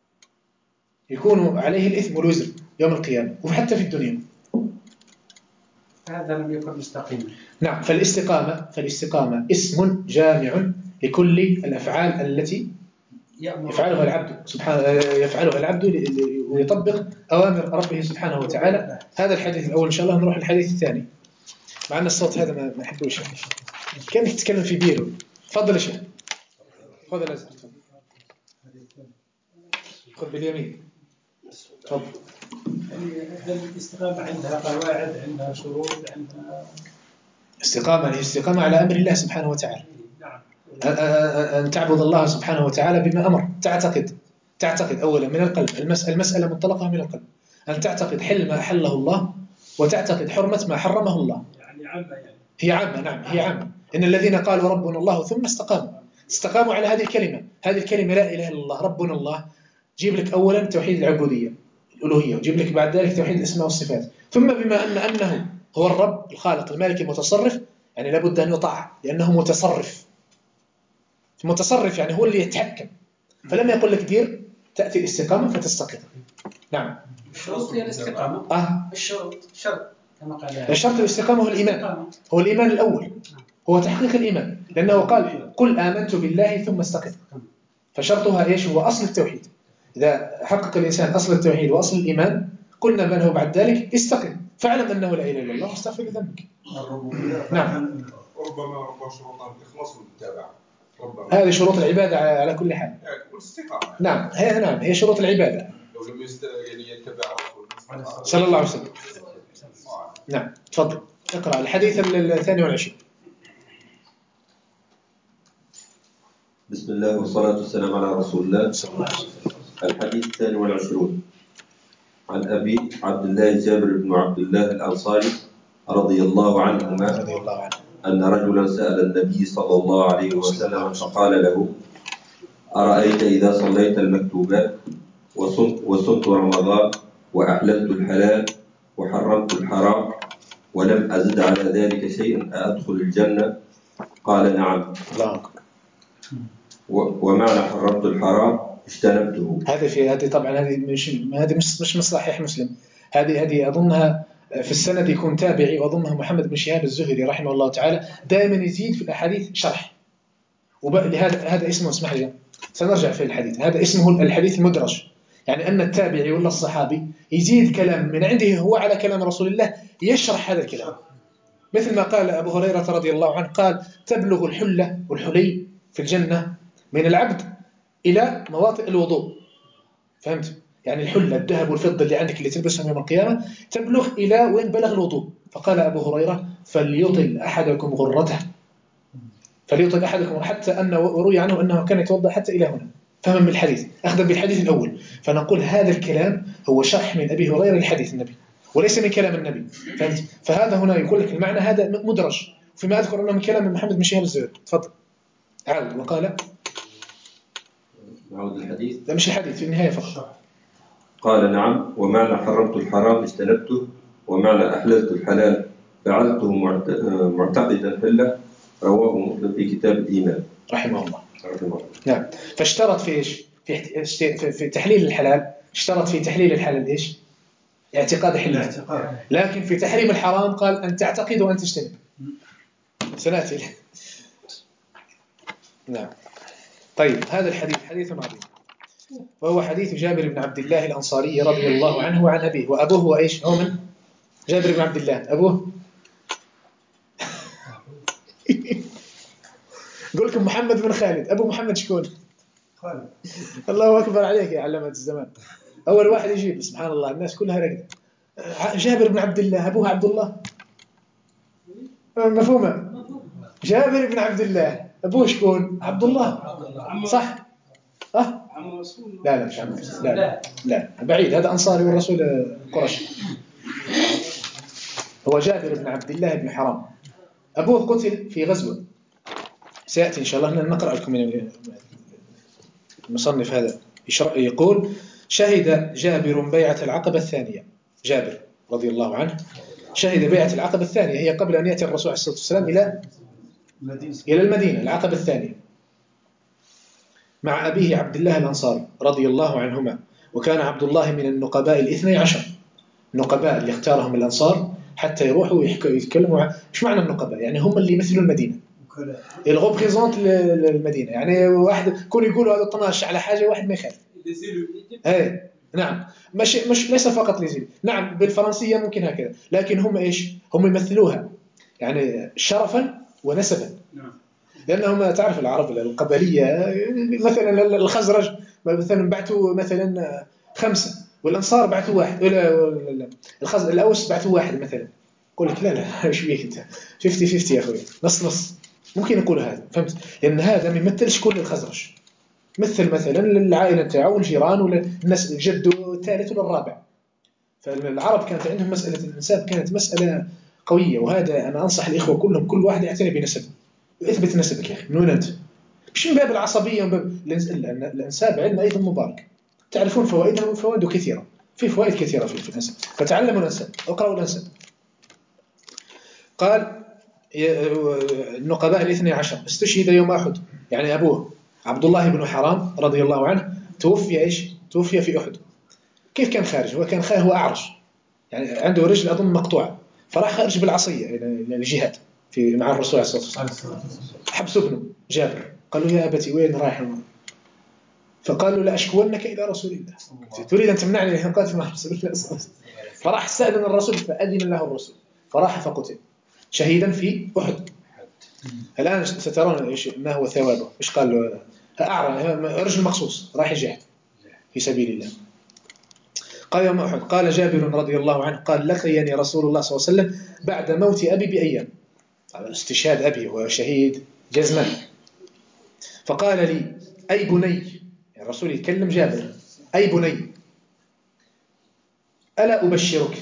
يكون عليه الإثم والوزر يوم القيامة وحتى في الدنيا. هذا لم يكن مستقيما. نعم. فالاستقامة اسم جامع لكل الأفعال التي يفعلها العبد ويطبق أوامر ربه سبحانه وتعالى. هذا الحديث الأول. إن شاء الله نروح الحديث الثاني. مع أن الصوت هذا ما نحبوش يعني. كأنك تتكلم في بيرو. تفضل يا شيخ. تفضل أزهر. خذ باليمين. تفضل. هل الاستقامة عندها قواعد، عندها شروط، عندها استقامة هي استقامة على أمر الله سبحانه وتعالى. نعم. أن تعبد الله سبحانه وتعالى بما أمر. تعتقد أولا من القلب. المسألة منطلقها من القلب. أن تعتقد حل ما أحله الله وتعتقد حرمة ما حرمه الله. يعني عامة يعني. هي عامة. نعم هي عامة. إن الذين قالوا ربنا الله ثم استقاموا على هذه الكلمة لا إله إلا الله ربنا الله. جيب لك أولا توحيد العبودية الألوهية، وجيب لك بعد ذلك توحيد الأسماء والصفات، ثم بما أنه هو الرب الخالق المالك المتصرف، يعني لابد أن يطاع لأنه متصرف يعني هو اللي يتحكم. فلما يقول لك دير تأتي الاستقامة فتستقيم. نعم. الشروط هي الاستقامة. الشرط كما قال. الشرط الاستقامة هو الإيمان الأول، هو تحقيق الإيمان، لأنه قال قل آمنت بالله ثم استقم. فشرطها إيش؟ هو أصل التوحيد. إذا حقق الإنسان أصل التوحيد وأصل الإيمان قلنا من هو بعد ذلك استقم، فاعلم أنه لا إله إلا الله واستغفر لذنبك. نعم. ربما شروطها الإخلاص والمتابعة. هذه شروط العبادة على كل حال. نعم هي شروط العبادة. لو لم يعني يتبع صلى الله عليه وسلم. نعم تفضل اقرأ الحديث 22. بسم الله والصلاة والسلام على رسول الله. الحديث 22 عن أبي عبد الله جابر بن عبد الله الأنصاري رضي الله عنهما أن رجلا سأل النبي صلى الله عليه وسلم فقال له: أرأيت إذا صليت المكتوبات وصمت رمضان وأحللت الحلال وحرمت الحرام ولم أزد على ذلك شيئا أأدخل الجنة؟ قال: نعم. ومعنى حرمت الحرام اجتنبته. هذه طبعا هذه مش صحيح مسلم. هذه أظنها في السند يكون تابعي، وأظنها محمد بن شهاب الزهري رحمه الله تعالى دائما يزيد في الأحاديث شرح. هذا اسمه، اسمح لي سنرجع في الحديث، هذا اسمه الحديث المدرج، يعني أن التابعي ولا الصحابي يزيد كلام من عنده هو على كلام رسول الله يشرح هذا الكلام. مثل ما قال أبو هريرة رضي الله عنه قال: تبلغ الحلة والحلي في الجنة من العبد إلى مواطئ الوضوء. فهمت؟ يعني الحلة الذهب والفضة اللي عندك اللي تلبسهم يوم القيامة تبلغ إلى وين بلغ الوضوء. فقال أبو هريرة: فليطل أحدكم غرته، فليطل أحدكم، حتى أن روي عنه أنه كان يتوضأ حتى إلى هنا. فهم بالحديث، أخذا بالحديث الأول. فنقول هذا الكلام هو شرح من أبي هريرة لحديث النبي وليس من كلام النبي. فهمت؟ فهذا هنا يقول لك المعنى هذا مدرج، فيما أذكر أنه من كلام محمد بن شهاب الزهري. تفضل عاود. وقال نعود الحديث. لا مش الحديث، في النهاية فقط. قال: نعم. ومعنى حرمت الحرام اجتنبته ومعنى أحللت الحلال فعلته معتقدا حله. رواه مسلم في كتاب الإيمان رحمه الله. نعم. فاشترط في إيش؟ في تحليل الحلال، اشترط في تحليل الحلال إيش؟ اعتقاد حله. لكن في تحريم الحرام قال أن تعتقد وأن تجتنب. سنأتي. نعم. طيب هذا الحديث حديث عظيم، وهو حديث جابر بن عبد الله الأنصاري رضي الله عنه وعن أبيه. وأبوه هو إيش؟ هو من؟ جابر بن عبد الله. أبوه قول لكم محمد بن خالد. أبو محمد شكون؟ خالد. الله أكبر عليك يا علامة الزمان. أول واحد يجيب، سبحان الله، الناس كلها رقدة. جابر بن عبد الله أبوه عبد الله، مفهومة؟ جابر بن عبد الله أبوه شكون؟ عبد الله، صح؟ لا مش عم. لا بعيد، هذا أنصاري والرسول قرشي. هو جابر بن عبد الله بن حرام. أبوه قتل في غزوة، سيأتي إن شاء الله نقرأ لكم من المصنف. هذا يقول: شهد جابر بيعة العقبة الثانية. جابر رضي الله عنه شهد بيعة العقبة الثانية، هي قبل أن يأتي الرسول عليه الصلاة والسلام إلى المدينة، العقبة الثانية، مع أبيه عبد الله الأنصاري رضي الله عنهما. وكان عبد الله من النقباء 12 النقباء اللي اختارهم الأنصار حتى يروحوا يتكلموا. مش معنى النقباء؟ يعني هم اللي يمثلوا المدينة، الغوبريزونت للمدينة. يعني واحد كون يقولوا هذا طناش على حاجة واحد ما يخالف. نعم، مش ليس فقط ليزيل. نعم بالفرنسية ممكن هكذا، لكن هم إيش؟ هم يمثلوها. يعني شرفا ونسبا، لأنهم تعرف العرب القبلية مثلا الخزرج مثلا بعثوا مثلا 5 والأنصار بعثوا 1 ولا الأوس بعثوا 1 مثلا. يقول لك لا ايش بيك انت 50-50 يا اخوي، نص ممكن نقول هذا، فهمت؟ لأن هذا ما يمثلش كل الخزرج، مثلا العائلة تاعو والجيران ولا الناس الجد الثالث ولا الرابع. فالعرب كانت عندهم مسألة الانساب كانت مسألة قوية، وهذا أنا أنصح الإخوة كلهم كل واحد يعتني بنسبه ويثبت نسبك يا أخي. من وين أنت؟ مش من باب العصبية، من باب الانساب علم أيضا مبارك، تعرفون فوائده وفوائده كثيرة، في فوائد كثيرة في الانساب، فتعلموا الانساب، اقرأوا الانساب. قال النقباء 12 استشهد يوم أحد، يعني أبوه عبد الله بن حرام رضي الله عنه توفي في أحد. كيف كان خارج؟ هو كان خارج، هو أعرج، يعني عنده رجل أظن مقطوعة، فراح خارج بالعصية إلى الجهاد مع الرسول عليه الصلاة والسلام. حبس ابنه جابر، قال له يا أبتي وين رايح؟ فقال له لا أشكونك إلى رسول الله، تريد أن تمنعني من قاتل مع رسول الله صلى الله عليه وسلم. فراح استأذن الرسول فأذن له الرسول، فراح فقتل شهيدا في أحد. الآن سترون ما هو ثوابه. إيش قال له؟ رجل مخصوص راح يجاهد في سبيل الله. قال يوم أحد قال جابر رضي الله عنه قال لقيني رسول الله صلى الله عليه وسلم بعد موت أبي بأيام، استشهاد أبي هو شهيد جزما. فقال لي أي بني، الرسول يتكلم جابر، أي بني ألا أبشرك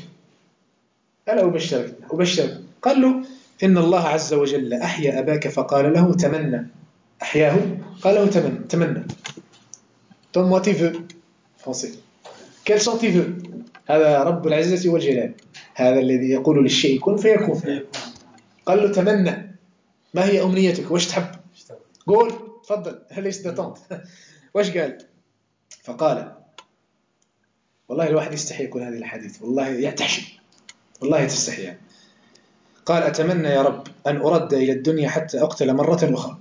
قال له إن الله عز وجل أحيا أباك فقال له تمنى، أحياه قال له تمنى ton moi tu veux français quels sont tu veux. هذا رب العزة والجلال، هذا الذي يقول للشيء كن فيكون. قال له تمنى، ما هي أمنيتك؟ وش تحب؟ قول تفضل، هل استطعت؟ وش قال؟ فقال والله الواحد يستحي يكون هذه الحديث، والله يتحشي، والله تستحي. قال أتمنى يا رب أن أرد إلى الدنيا حتى أقتل مرة أخرى.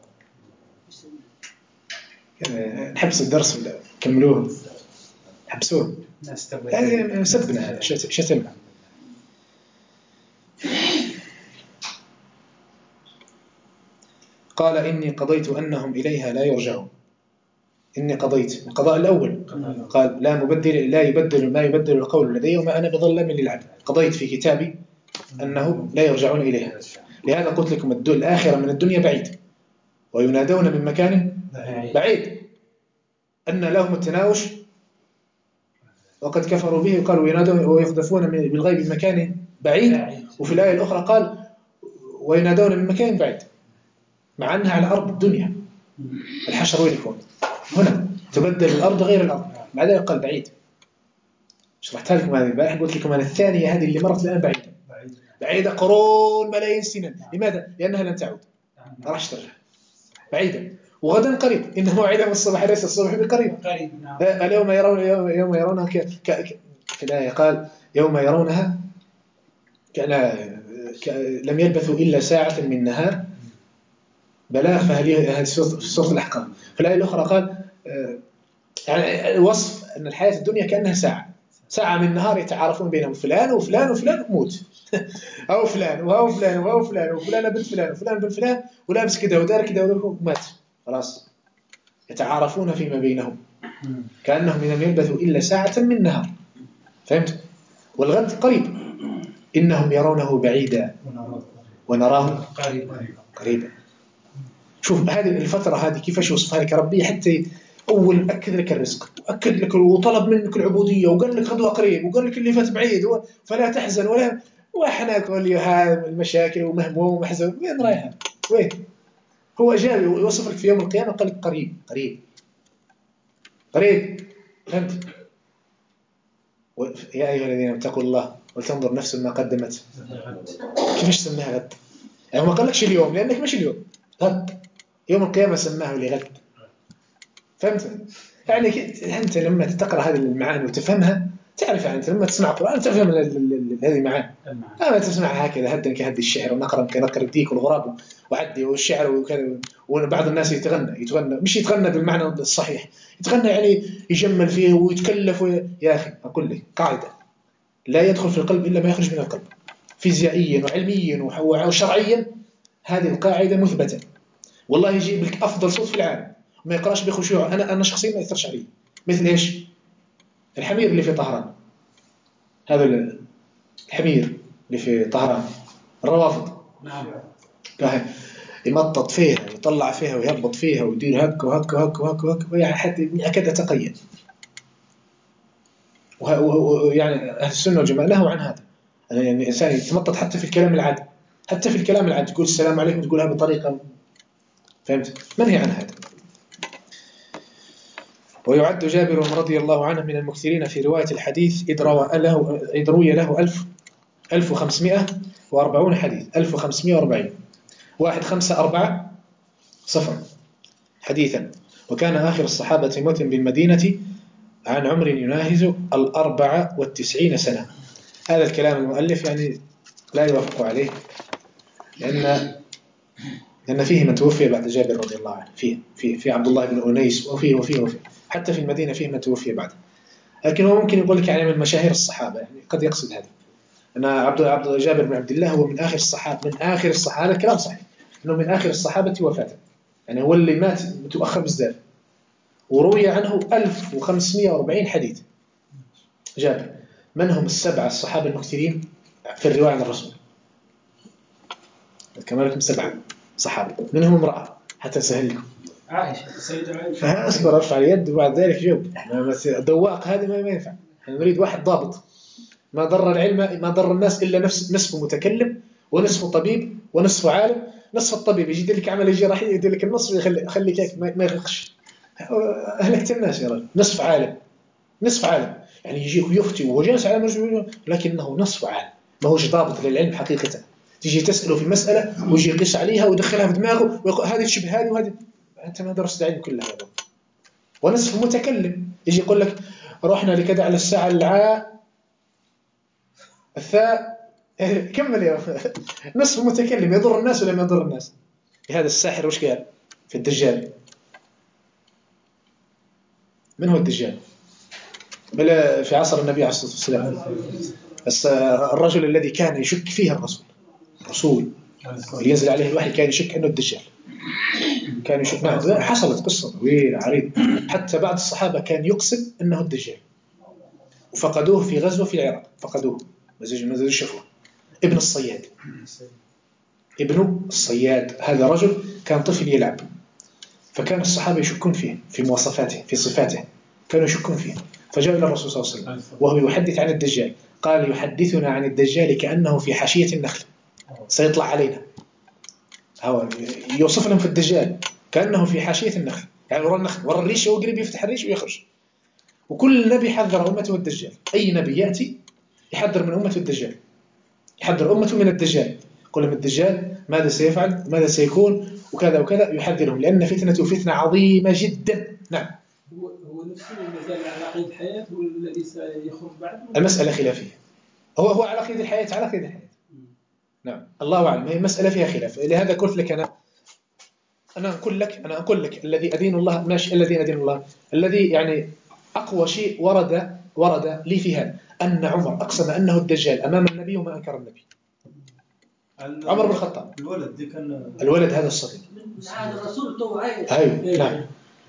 نحبس الدرس ولا كملوه؟ حبسوه، يعني سبنا هذا شتمنا. قال إني قضيت أنهم إليها لا يرجعون. إني قضيت القضاء الأول، قال لا يبدل ما يبدل القول لدي وما أنا بظلام للعبد. قضيت في كتابي أنه لا يرجعون إليها، لهذا قلت لكم الآخرة من الدنيا بعيد، وينادون من مكان بعيد أن لهم التناوش وقد كفروا به، قالوا ينادون ويقذفون بالغيب من مكان بعيد. وفي الآية الأخرى قال وينادون من مكان بعيد، مع أنها على أرض الدنيا. الحشر وين يكون؟ هنا تبدل الأرض غير الأرض، مع ذلك قال بعيد. شرحتها لكم هذه البارح، قلت لكم أنا الثانية هذه اللي مرت الآن بعيدة قرون ملايين السنين. لماذا؟ لأنها لن تعود، راح ترجع بعيدا. وغدا قريب، إنه موعدهم الصباح ليس الصبح بقريب. اليوم يرونها في الآية قال يوم يرونها لم يلبثوا إلا ساعة من نهار بلاغ. فهذه سورة الأحقاف. في الآية الأخرى قال يعني وصف أن الحياة الدنيا كأنها ساعة من نهار يتعارفون بينهم، فلان وفلان وفلان موت أو فلان وهو فلان وهو فلان وفلان بنت فلان وفلان بنت فلان ولابس كده ودار كده ومات، خلاص يتعارفون فيما بينهم كأنهم لم يلبثوا إلا ساعة من نهار. فهمت؟ والغد قريب، إنهم يرونه بعيدا ونراه قريبا. شوف هذه الفترة هذه كيفاش وصفها لك ربي، حتى أول أكد لك الرزق وأكد لك وطلب منك العبودية وقال لك غدوة قريب وقال لك اللي فات بعيد فلا تحزن ولا وحناك واليوم المشاكل ومهموم ومحزن. وين رايحة؟ وين؟ هو جاء يوصف لك في يوم القيامة قال لك قريب قريب قريب. فهمت؟ يا أيها الذين اتقوا الله ولتنظر نفس ما قدمت. كيفاش سماها غد؟ يعني ما قالكش اليوم لأنك مش اليوم، غد يوم القيامة سماه لغد. فهمت؟ يعني أنت لما تقرأ هذه المعاني وتفهمها تعرف، يعني أنت لما تسمع القرآن تفهم هذه المعاني. أما تسمعها هكذا هدا كهدي الشعر ونقرأ كنقر الديك والغراب وعدي والشعر وكذا. وبعض الناس يتغنى مش يتغنى بالمعنى الصحيح، يتغنى يعني يجمل فيه ويتكلف يا أخي أقول لك قاعدة لا يدخل في القلب إلا ما يخرج من القلب. فيزيائيا وعلميا وشرعيا هذه القاعدة مثبتة. والله يجيب لك أفضل صوت في العالم ما يقراش بخشوع، أنا شخصيا ما يثرش عليه. مثل إيش؟ الحمير اللي في طهران، هذا الحمير اللي في طهران، الروافض، نعم، يمطط فيها ويطلع فيها ويهبط فيها ويدير هك وهك وهك وهك وهك، يعني حتى أكاد أتقيد. يعني أهل السنة والجماعة نهوا عن هذا، يعني الإنسان يتمطط حتى في الكلام العادي، حتى في الكلام العادي تقول السلام عليكم تقولها بطريقة، فهمت؟ منهي عن هذا. ويعد جابر رضي الله عنه من المكثرين في رواية الحديث إذ روي له 1540 حديث، 1540 1540 حديثا، وكان آخر الصحابة موتا بالمدينة عن عمر يناهز 94 سنة. هذا الكلام المؤلف يعني لا يوافق عليه، لأن فيه من توفي بعد جابر رضي الله عنه، في عبد الله بن أنيس، وفيه حتى في المدينة فيه من توفي بعد. لكن هو ممكن يقول لك يعني من مشاهير الصحابة، يعني قد يقصد هذا أن عبد جابر بن عبد الله هو من آخر الصحابة، هذا الكلام صحيح أنه من آخر الصحابة وفاة، يعني هو اللي مات متأخر بزاف، وروي عنه 1540 حديث جابر، منهم السبعة الصحابة المكثرين في الرواية عن الرسول، كما لكم 7 صحابة، منهم امرأة حتى سهل لكم، عائشة، السيدة عائشة. أصبر أرفع اليد وبعد ذلك جاوب. ذواق هذا ما ينفع، نريد واحد ضابط. ما ضر العلم ما ضر الناس إلا نصفه متكلم ونصفه طبيب ونصفه عالم. نصف الطبيب يجي لك عمل جراحي يدير لك النصف يخليك ما يغلقش، أهلكت الناس يا رجل. نصف عالم يعني يجيك يفتي وهو جالس على مجموعه، لكنه نصف عالم، ما هوش ضابط للعلم حقيقة. تيجي تسأله في مسألة ويجي يقيس عليها ويدخلها في دماغه ويقول هذه تشبه هذه وهذه، أنت ما درست العلم كله هذا. ونصف متكلم يجي يقول لك رحنا لكذا على الساعة الثاء كمل يا نصف متكلم يضر الناس ولا ما يضر الناس. هذا الساحر وش قال في الدجال؟ من هو الدجال؟ بل في عصر النبي عليه الصلاة والسلام الرجل الذي كان يشك فيه الرسول اللي ينزل عليه الوحي كان يشك أنه الدجال، كان يشك. حصلت قصة طويلة عريضة، حتى بعض الصحابة كان يقسم أنه الدجال، وفقدوه في غزوة في العراق، فقدوه ما شافوه. ابن الصياد هذا رجل كان طفل يلعب، فكان الصحابة يشكون فيه في مواصفاته في صفاته، كانوا يشكون فيه، فجاء إلى الرسول صلى الله عليه وسلم وهو يحدث عن الدجال، قال يحدثنا عن الدجال كأنه في حاشية النخل سيطلع علينا. هو يوصف لهم في الدجال كأنه في حاشية النخل، يعني ورا الريش، هو قريب يفتح الريش ويخرج. وكل نبي حذر أمته الدجال، أي نبي يأتي يحذر من أمته الدجال، يحذر أمته من الدجال، يقول لهم الدجال ماذا سيفعل ماذا سيكون وكذا وكذا، يحذرهم لأن فتنة عظيمة جدا. نعم. هو نفسه مازال على قيد الحياة والذي سيخرج بعد؟ المسألة خلافية. هو على قيد الحياة. نعم، الله أعلم، هي مسألة فيها خلاف. لهذا قلت لك أنا أقول لك الذي أدين الله ماشي، الذي أدين الله الذي يعني أقوى شيء ورد لي في هذا أن عمر أقسم أنه الدجال أمام النبي وما أنكر النبي. عمر بن الخطاب الولد هذا الصغير هذا الرسول تو عايش. أيوه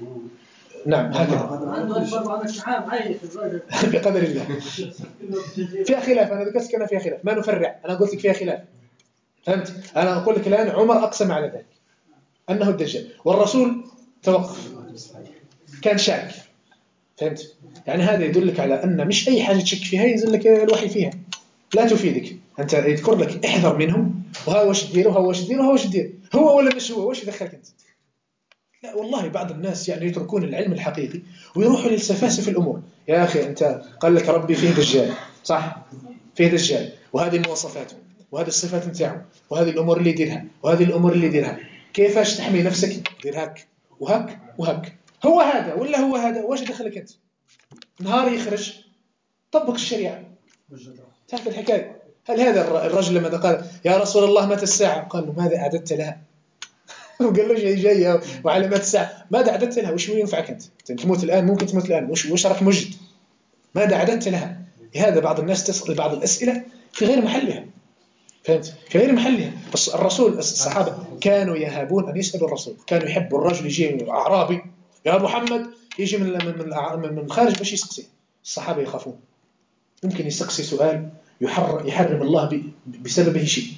نعم هكذا عنده 14 عام عايش الرجل بقدر الله. فيها خلاف، أنا ذكرت كان فيها خلاف، ما نفرع، أنا قلت لك فيها خلاف، فهمت؟ أنا أقول لك الآن عمر أقسم على ذلك أنه الدجال، والرسول توقف كان شاك، فهمت؟ يعني هذا يدلك على أن مش أي حاجة تشك فيها ينزل لك الوحي فيها، لا تفيدك. أنت يذكر لك احذر منهم، وها وش تدير وها وش تدير وها وش تدير، هو ولا مش هو، وش يدخلك أنت؟ لا والله بعض الناس يعني يتركون العلم الحقيقي ويروحوا للسفاسف في الأمور. يا أخي أنت قال لك ربي فيه دجال، صح؟ فيه دجال وهذه مواصفاته وهذه الصفات نتاعه وهذه الأمور اللي يديرها وهذه الأمور اللي يديرها، كيفاش تحمي نفسك؟ دير هك وهك وهك. هو هذا ولا هو هذا، واش دخلك أنت؟ نهار يخرج طبق الشريعة، تعرف الحكاية. هل هذا الرجل لما قال يا رسول الله متى الساعة؟ قال له ماذا أعددت لها؟ وقال له جاي وعلامات الساعة، ماذا أعددت لها؟ وش ينفعك أنت تموت الآن، ممكن تموت الآن، وش راك مجد؟ ماذا أعددت لها؟ لهذا بعض الناس تسأل بعض الأسئلة في غير محلها. فهمت؟ في غير محلها. الرسول الصحابة كانوا يهابون أن يسألوا الرسول، كانوا يحبوا الرجل يجي أعرابي يا محمد يجي من الخارج باش يسقسي. الصحابة يخافون، ممكن يسقسي سؤال يحرم الله بسببه شيء.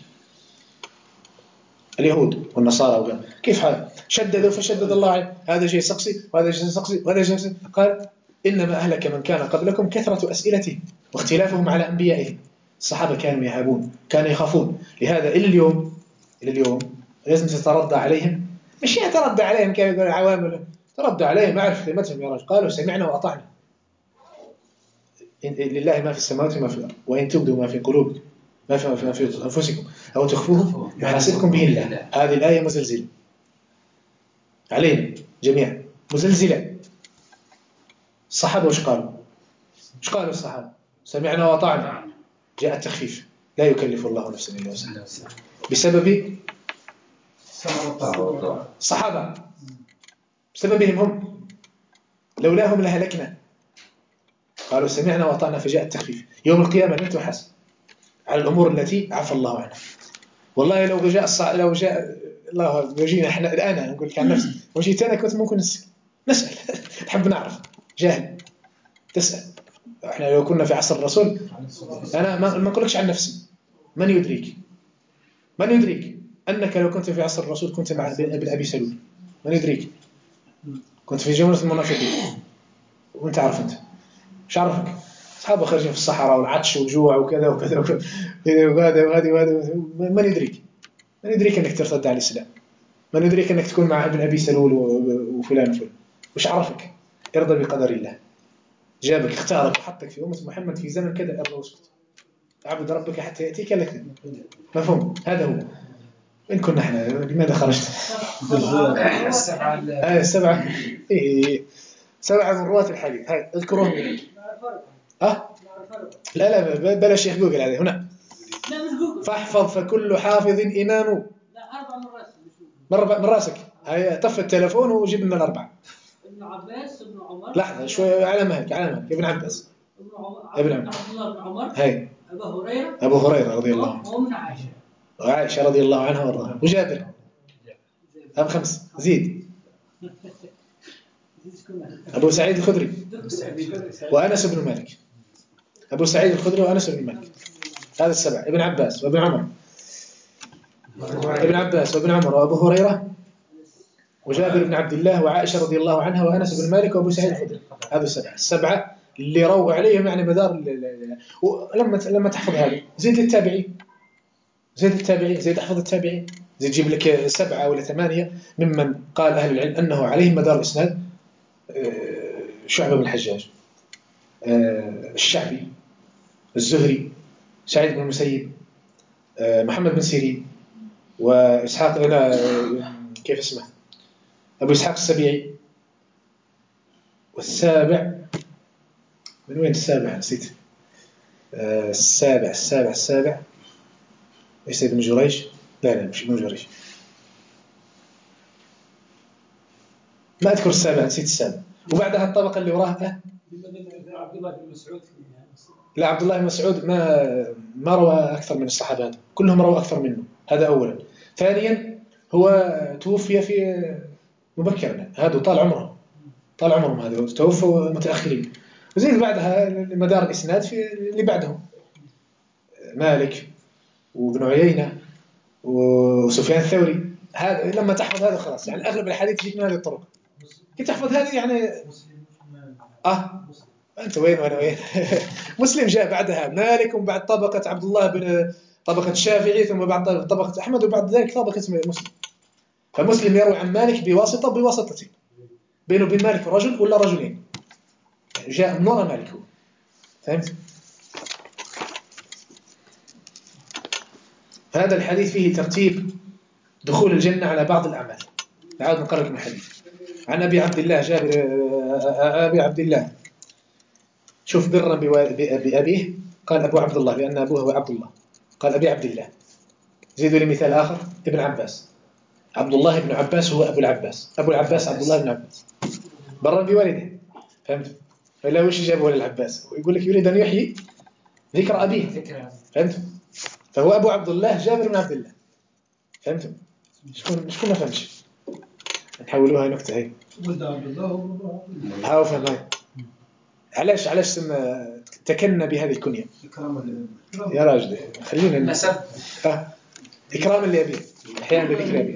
اليهود والنصارى وقال كيف حال شددوا فشدد الله عليه، هذا جاي يسقسي وهذا جاي يسقسي وهذا جاي يسقسي. قال إنما أهلك من كان قبلكم كثرة أسئلتهم واختلافهم على أنبيائهم. الصحابة كانوا يهابون، كانوا يخافون. لهذا إلى اليوم لازم تتردى عليهم، مش يتردى عليهم كيف يقول العوام، تردى عليهم أعرف كلمتهم يا رجل. قالوا سمعنا وأطعنا، لله ما في السماوات وما في الأرض، وإن تبدوا ما في قلوبكم ما في أنفسكم أو تخفوه يحاسبكم به الله. هذه الآية مزلزلة علينا جميعا، مزلزلة. الصحابة وش قالوا الصحابة؟ سمعنا وأطعنا. جاء التخفيف، لا يكلف الله نفسا إلا وسعها، بسبب الصحابة، بسببهم هم، لولاهم لهلكنا. قالوا سمعنا وأطعنا فجاء التخفيف. يوم القيامة من تحاسب على الأمور التي عفى الله عنها. والله لو جاء الله يجينا احنا الآن، نقول لك عن نفسي، وجيت أنا كنت ممكن نسأل نحب نعرف، جاهل تسأل. احنا لو كنا في عصر الرسول، أنا ما أقولكش عن نفسي، من يدريك أنك لو كنت في عصر الرسول كنت مع ابن أبي سلول؟ من يدريك؟ كنت في جملة المنافقين وانت عارف، انت مش عارفك. أصحابه خارجين في الصحراء والعطش والجوع وكذا وكذا وهذا. من يدريك أنك ترتد على الإسلام؟ من يدريك أنك تكون مع ابن أبي سلول وفلان. مش عرفك. ارضى بقدر الله، جابك اختارك وحطك في أمة محمد في زمن كذا، ارضى واسكت، اعبد ربك حتى يأتيك لك. مفهوم؟ هذا هو. وين كنا احنا؟ لماذا خرجت؟ سبعة من رواة الحديث، هاي اذكروهم. لا بلاش شيخ جوجل هذه هنا. فاحفظ فكل حافظ إمام. مرة من راسك. هاي طف التلفون وجيب لنا الأربعة. ابن عباس، ابن عمر. لحظة شوي، على مهلك ابن عباس، ابن عمر، هاي أبو هريرة رضي الله عنه، وأم عائشة رضي الله عنها وارضاها، وجابر. هم 5. زيد. أبو سعيد الخدري وأنس بن مالك. أبو سعيد الخدري وأنس بن مالك، هذا 7. ابن عباس وابن عمر، وأبو هريرة وجابر بن عبد الله وعائشة رضي الله عنها وأنس بن مالك وأبو سعيد الخدري. هذا 7. 7 اللي رووا عليهم يعني مدار. لما تحفظ هذا زيد للتابعين، زيد احفظ التابعين، زيد جيب لك 7 ولا 8 ممن قال أهل العلم أنه عليهم مدار الإسناد. شعبة بن الحجاج، الشعبي، الزهري، سعيد بن المسيب، محمد بن سيرين، وإسحاق كيف اسمه، أبو إسحاق السبيعي. والسابع من وين السابع؟ نسيت. السابع ليس ابن جريج. لا مش ابن جريج، ما أذكر السابع، نسيت السابع. وبعدها الطبقة اللي وراها عبد الله بن مسعود. لا، عبد الله بن مسعود ما روى أكثر من الصحابة، كلهم روى أكثر منه. هذا أولا. ثانيا هو توفي في مبكرا، هذا طال عمرهم، هذا توفوا متأخرين. وزيد بعدها مدار الإسناد في اللي بعدهم، مالك وابن عيينة وسفيان الثوري. هذا لما تحفظ هذا خلاص، يعني أغلب الحديث تجيك من هذه الطرق. كي تحفظ هذه يعني أنت وين وأنا وين. مسلم جاء بعدها مالك، وبعد طبقة عبد الله بن طبقة الشافعي، ثم بعد طبقة أحمد، وبعد ذلك طبقة مسلم. فمسلم يروي عن مالك بواسطتين، بينه وبين مالك رجل ولا رجلين، يعني جاء من وراء مالك هو. فهمت؟ هذا الحديث فيه ترتيب دخول الجنة على بعض الأعمال. نعود نقرأ لكم الحديث. عن أبي عبد الله جابر، أبي عبد الله، شوف برا بأبيه، قال أبو عبد الله لأن أبوه هو عبد الله، قال أبي عبد الله. زيدوا لي مثال آخر، ابن عباس، عبد الله بن عباس هو أبو العباس عبد الله بن عباس، برا بوالده. فهمت؟ فلا وش جابه للعباس، ويقول لك يريد أن يحيي ذكر أبيه. فهمت؟ فهو أبو عبد الله جابر بن عبد الله. فهمتم؟ شكون ما فهمش؟ نحولوها نكتة هي. ولد عبد الله هاو فهم. علاش سمى تكنى بهذه الكنية؟ يا راجل خلينا نسب. إكراما لأبيه، أحيانا بذكر أبيه.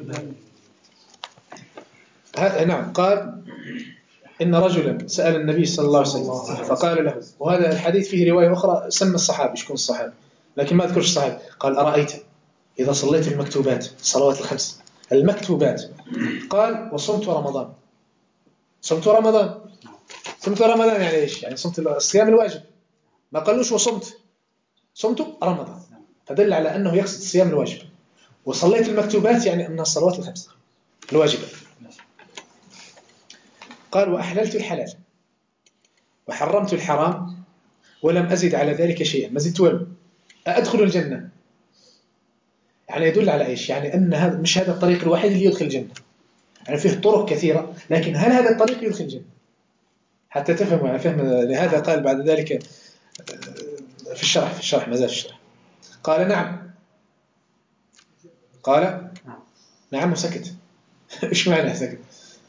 نعم. قال إن رجلا سأل النبي صلى الله عليه وسلم فقال له، وهذا الحديث فيه رواية أخرى سمى الصحابي، شكون الصحابي لكن ما أذكرش الصحابي. قال أرأيت إذا صليت المكتوبات الصلوات الخمس المكتوبات، قال وصمت رمضان. صمت رمضان يعني إيش؟ يعني صمت الصيام الواجب، ما قالوش صمت رمضان، فدل على أنه يقصد الصيام الواجب. وصليت المكتوبات يعني أنها الصلوات الخمس الواجبة. قال وأحللت الحلال وحرمت الحرام ولم أزد على ذلك شيئا، ما زدت ولو. أدخل الجنة، يعني يدل على إيش؟ يعني أن هذا مش هذا الطريق الوحيد اللي يدخل الجنة، يعني فيه طرق كثيرة، لكن هل هذا الطريق يدخل الجنة؟ حتى تفهموا يعني فهم. لهذا قال بعد ذلك في الشرح ما زال الشرح، قال نعم. قال نعم وسكت. إيش معنى سكت؟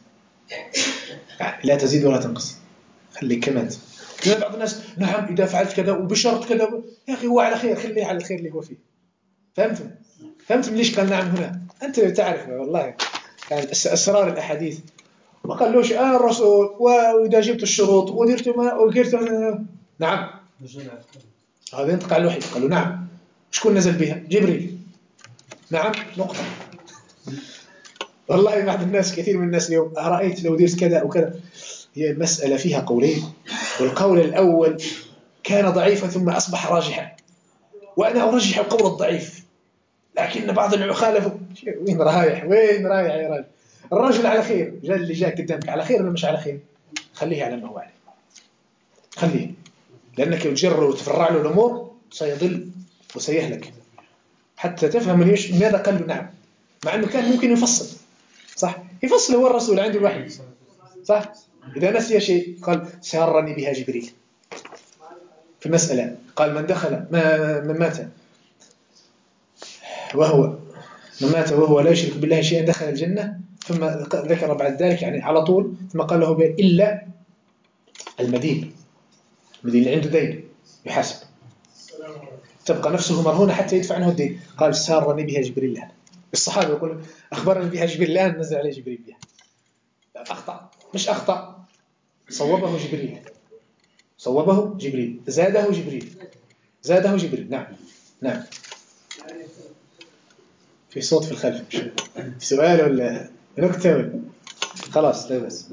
لا تزيد ولا تنقص، خليك كمان. كذا بعض الناس نعم إذا فعلت كذا وبشرط كذا، يا أخي هو على خير، خليه على الخير اللي هو فيه. فهمتم ليش قال نعم هنا؟ أنت تعرف والله يعني أسرار الأحاديث. ما قالوش الرسول وإذا جبت الشروط ودرت ما وقلت نعم، هذا ينطق على الوحي. قالوا نعم. شكون نزل بها؟ جبريل. نعم نقطة. والله بعض الناس، كثير من الناس اليوم أرأيت لو درت كذا أو كذا. هي المسألة فيها قولين، والقول الأول كان ضعيفا ثم أصبح راجحا، وأنا أرجح القول الضعيف، لكن بعض خالفوا. وين رايح يا راجل؟ الرجل على خير، اللي جاء قدامك على خير ولا مش على خير؟ خليه على ما هو عليه، خليه، لأنك تجر وتفرع له الأمور سيضل وسيهلك. حتى تفهم لماذا قال له نعم، مع أنه كان ممكن يفصل. صح، يفصل هو الرسول عنده الوحي. صح، إذا نسي شيء قال سارني بها جبريل في المسألة. قال من مات وهو لا يشرك بالله شيئا دخل الجنة. ثم ذكر بعد ذلك يعني على طول، ثم قال له إلا المدين اللي عنده دين يحاسب، تبقى نفسه مرهونة حتى يدفع عنه الدين. قال سارني بها جبريل الآن. الصحابة يقول أخبرني بها جبريل الآن، نزل عليه جبريل بها. أخطأ، مش أخطأ، صوبه جبريل، زاده جبريل. نعم. في صوت في الخلف، في سؤال ولا نكتة؟ خلاص لا بس.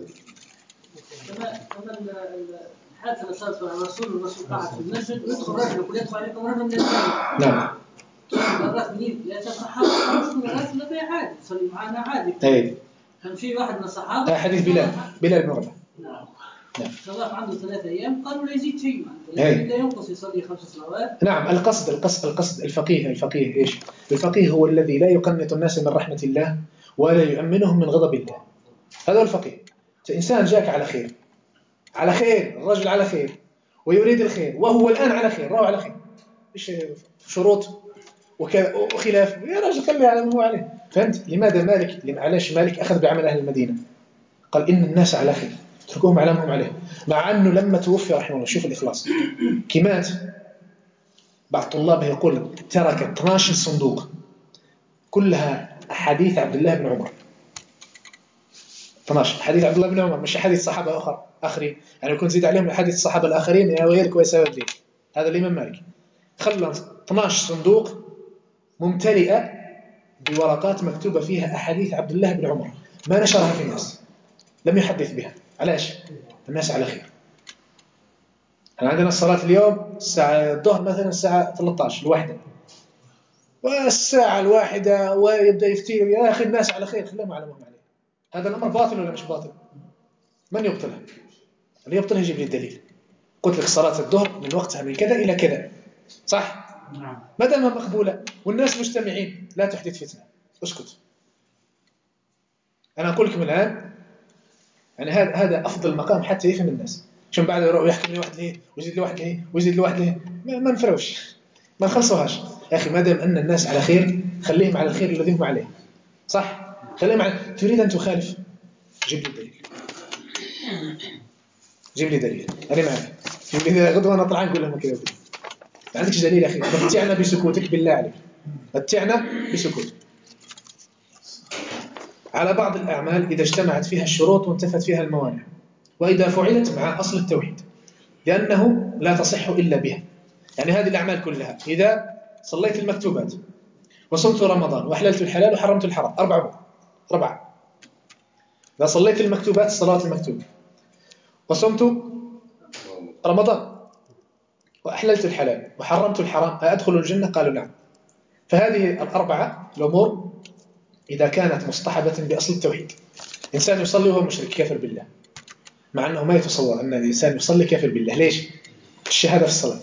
الحادثة اللي صارت مع الرسول قاعد في المسجد ويدخل رجل ويقول يدخل عليكم رجل من الجنة. نعم. يا الصحابة مش من الناس اللي فيها عادي يصلي معنا عادي. أي. كان في واحد من الصحابة. حديث بلال بن رباح. نعم. صلاة عنده 3 أيام، قالوا لا يزيد شيء، لا ينقص يصلي 5 صلوات. نعم. القصد الفقيه إيش؟ الفقيه هو الذي لا يقنط الناس من رحمة الله ولا يؤمنهم من غضب الله. هذا الفقيه. إنسان جاك على خير، الرجل على خير ويريد الخير وهو الآن على خير، راهو على خير، إيش شروط وخلاف، يا راجل خليه على ما هو عليه. فهمت؟ علاش مالك أخذ بعمل أهل المدينة؟ قال إن الناس على خير، اتركوهم على ما هم عليه. مع أنه لما توفي رحمه الله، شوف الإخلاص، كمات بعض طلابه يقول ترك 12 صندوق كلها أحاديث عبد الله بن عمر. 12 حديث عبد الله بن عمر، مش حديث صحابة آخرين. يعني كنت زيد عليهم حديث الصحابة الآخرين يا ويلك ويسود لي. هذا الإمام مالك خلى 12 صندوق ممتلئة بورقات مكتوبة فيها أحاديث عبد الله بن عمر، ما نشرها في الناس، لم يحدث بها. علاش؟ الناس على خير. احنا عندنا الصلاة اليوم الساعة الظهر مثلا الساعة 13 الواحدة، والساعة الواحدة ويبدأ يفتير، يا أخي الناس على خير، خلهم على ما هم عليه. هذا الأمر باطل ولا مش باطل؟ من يبطله؟ اللي يبطله يجيب لي الدليل. قلت لك صلاة الظهر من وقتها من كذا إلى كذا، صح؟ ما دام مقبولة والناس مجتمعين، لا تحدث فتنة، اسكت. أنا أقول لكم الآن يعني هذا أفضل مقام حتى يفهم الناس. شو بعد يروح يحكي لي واحد ليه ويزيد لي واحد ليه ويزيد لي واحد ليه، ما نفروش، ما نخلصوهاش. يا أخي ما دام أن الناس على خير خليهم على الخير الذي هم عليه، صح؟ خليهم على. تريد أن تخالف، جيب لي دليل، جيب لي دليل، أنا معك. جيب لي غدوة أنا طلعان أقول لهم كذا، ما عندكش دليل أخي، متعنا بسكوتك بالله عليك، متعنا بسكوتك. على بعض الأعمال إذا اجتمعت فيها الشروط وانتفت فيها الموانع، وإذا فعلت مع أصل التوحيد، لأنه لا تصح إلا بها. يعني هذه الأعمال كلها، إذا صليت المكتوبات وصمت رمضان وأحللت الحلال وحرمت الحرام، أربعة. إذا صليت المكتوبات الصلاة المكتوبة وصمت رمضان وأحللت الحلال وحرمت الحرام، أدخل الجنة؟ قالوا نعم. فهذه الأربعة الأمور إذا كانت مصطحبة بأصل التوحيد. إنسان يصلي وهو مشرك كافر بالله، مع أنه ما يتصور أن الإنسان يصلي كافر بالله. ليش؟ الشهادة في الصلاة.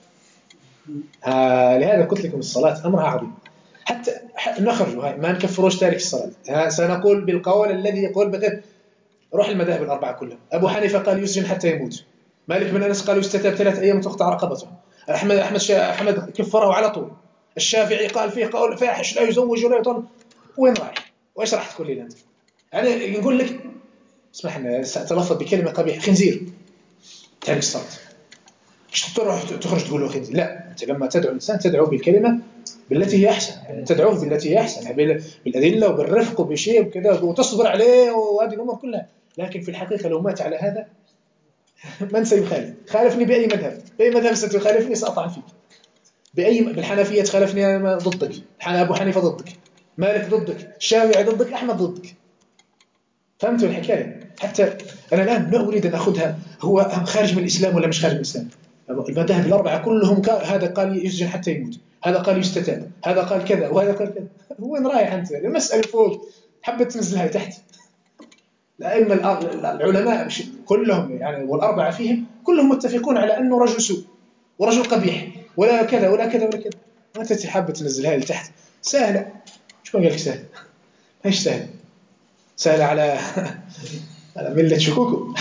لهذا قلت لكم الصلاة أمرها عظيم. حتى نخرج ما نكفروش تارك الصلاة. سنقول بالقول الذي يقول بغير. روح المذاهب الأربعة كلها. أبو حنيفة قال يسجن حتى يموت، مالك بن أنس قال يستتاب 3 أيام وتقطع رقبته، أحمد كفره على طول، الشافعي قال فيه قول فاحش لا يزوج ولا يطلق. وين رايح؟ وإيش راح تقول لي أنت؟ يعني نقول لك اسمح لنا تلفظ بكلمة قبيحة، خنزير، تارك الصلاة. مش تروح تخرج تقول له خنزير، لا، أنت لما تدعو الإنسان تدعو بالكلمة بالتي هي أحسن، يعني تدعوه بالتي هي أحسن، بالأدلة وبالرفق وبشيء وكذا، وتصبر عليه وهذه الأمور كلها. لكن في الحقيقة لو مات على هذا من سيخالف؟ خالفني بأي مذهب، بأي مذهب ستخالفني سأطعن فيك. بالحنفية تخالفني أنا ضدك، أبو حنيفة ضدك، مالك ضدك، الشافعي ضدك، أحمد ضدك. فهمتوا الحكاية؟ حتى أنا الآن لا أريد أن أخذها هو خارج من الإسلام ولا مش خارج من الإسلام. المذاهب الأربعة كلهم هذا قال يسجن حتى يموت، هذا قال يستتاب، هذا قال كذا، وهذا قال كذا. وين رايح أنت؟ المسألة فوق، حبت تنزلها تحت. الأئمة العلماء كلهم يعني والأربعة فيهم كلهم متفقون على أنه رجل سوء ورجل قبيح ولا كذا ولا كذا ولا كذا. وأنت تحب تنزلها تحت. سهلة. شو قال لك سهلة؟ ايش سهل؟ سهل على ملة شكوكو.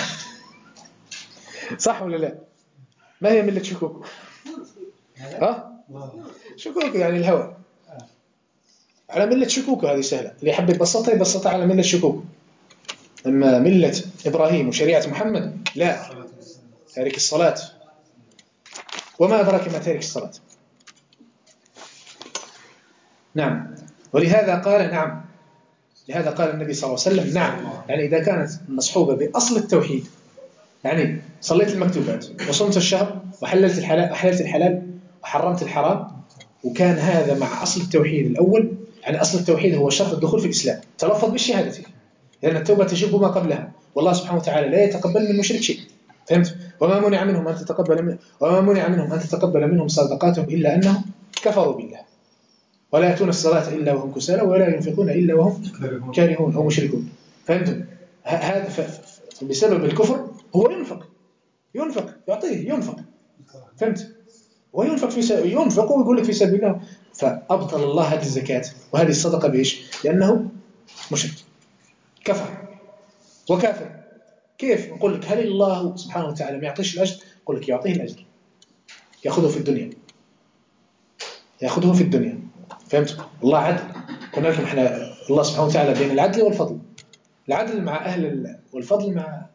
صح ولا لا؟ ما هي ملة شكوكو؟ شكوكو يعني الهوى. على ملة شكوكو هذه سهلة، اللي يحب يبسطها على ملة شكوكو. أما ملة إبراهيم وشريعة محمد لا، تارك الصلاة. وما أدراك ما تارك الصلاة. نعم. ولهذا قال نعم، لهذا قال النبي صلى الله عليه وسلم نعم، يعني إذا كانت مصحوبة بأصل التوحيد، يعني صليت المكتوبات وصمت الشهر وحللت الحلال وحرمت الحرام، وكان هذا مع أصل التوحيد الأول. يعني أصل التوحيد هو شرط الدخول في الإسلام، تلفظ بالشهادة، لأن التوبة تجب ما قبلها، والله سبحانه وتعالى لا يتقبل من مشرك شيء. فهمت؟ وما منع منهم أن تتقبل منهم صدقاتهم إلا أنهم كفروا بالله، ولا يأتون الصلاة إلا وهم كسالى، ولا ينفقون إلا وهم كارهون أو مشركون. فهمتم؟ هذا بسبب الكفر هو ينفق يعطيه ينفق. فهمت؟ وينفق ينفق ويقول لك في سبيل الله، فأبطل الله هذه الزكاة وهذه الصدقة بإيش؟ لأنه مشرك كفر وكافر. كيف؟ نقول لك هل الله سبحانه وتعالى ما يعطيش الأجر؟ نقول لك يعطيه الأجر، يأخذه في الدنيا. فهمت؟ الله عدل. قلنا لكم احنا الله سبحانه وتعالى بين العدل والفضل، العدل مع أهل والفضل مع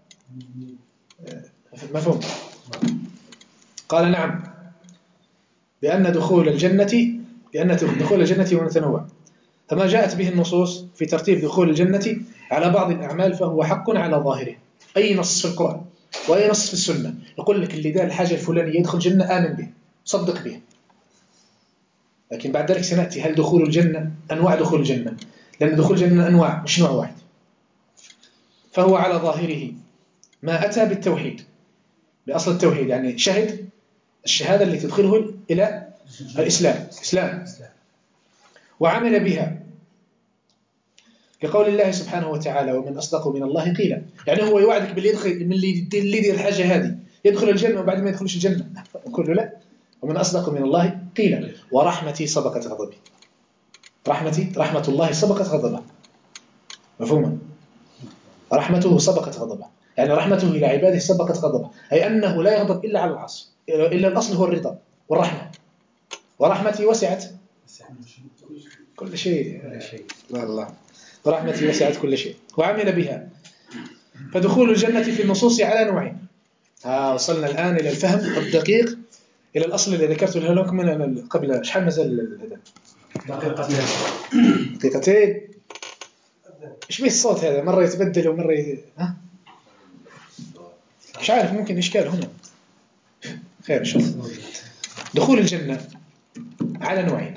مفهوم. قال نعم، بأن دخول الجنة متنوع، فما جاءت به النصوص في ترتيب دخول الجنة على بعض الأعمال فهو حق على ظاهره. أي نص في القرآن وأي نص في السنة يقول لك اللي دار الحاجة الفلانية يدخل الجنة، آمن به، صدق به. لكن بعد ذلك سنأتي هل دخول الجنة أنواع دخول الجنة، لأن دخول الجنة أنواع مش نوع واحد. فهو على ظاهره ما أتى بالتوحيد، بأصل التوحيد، يعني شهد الشهادة اللي تدخله إلى الإسلام وعمل بها، لقول الله سبحانه وتعالى ومن أصدق من الله قيلا. يعني هو يوعدك باللي يدخل من اللي يدير الحاجة هذه يدخل الجنة وبعد ما يدخلش الجنة، نقول له لا، ومن أصدق من الله قيلا ورحمتي سبقت غضبي. رحمة الله سبقت غضبه. مفهوما؟ رحمته سبقت غضبه، يعني رحمته إلى عباده سبقت غضبه، أي أنه لا يغضب إلا على العاصي، إلا الأصل هو الرضا والرحمة. ورحمتي وسعت كل شيء الله ورحمتي وسعت كل شيء وعمل بها. فدخول الجنة في النصوص على نوعين. وصلنا الآن إلى الفهم الدقيق إلى الأصل اللي ذكرته لكم من قبل. شحال مازال دقيقتين. إيش بيه الصوت هذا؟ مرة يتبدل ومرة مش عارف، ممكن إشكال هنا. خير إن شاء الله. دخول الجنة على نوعين: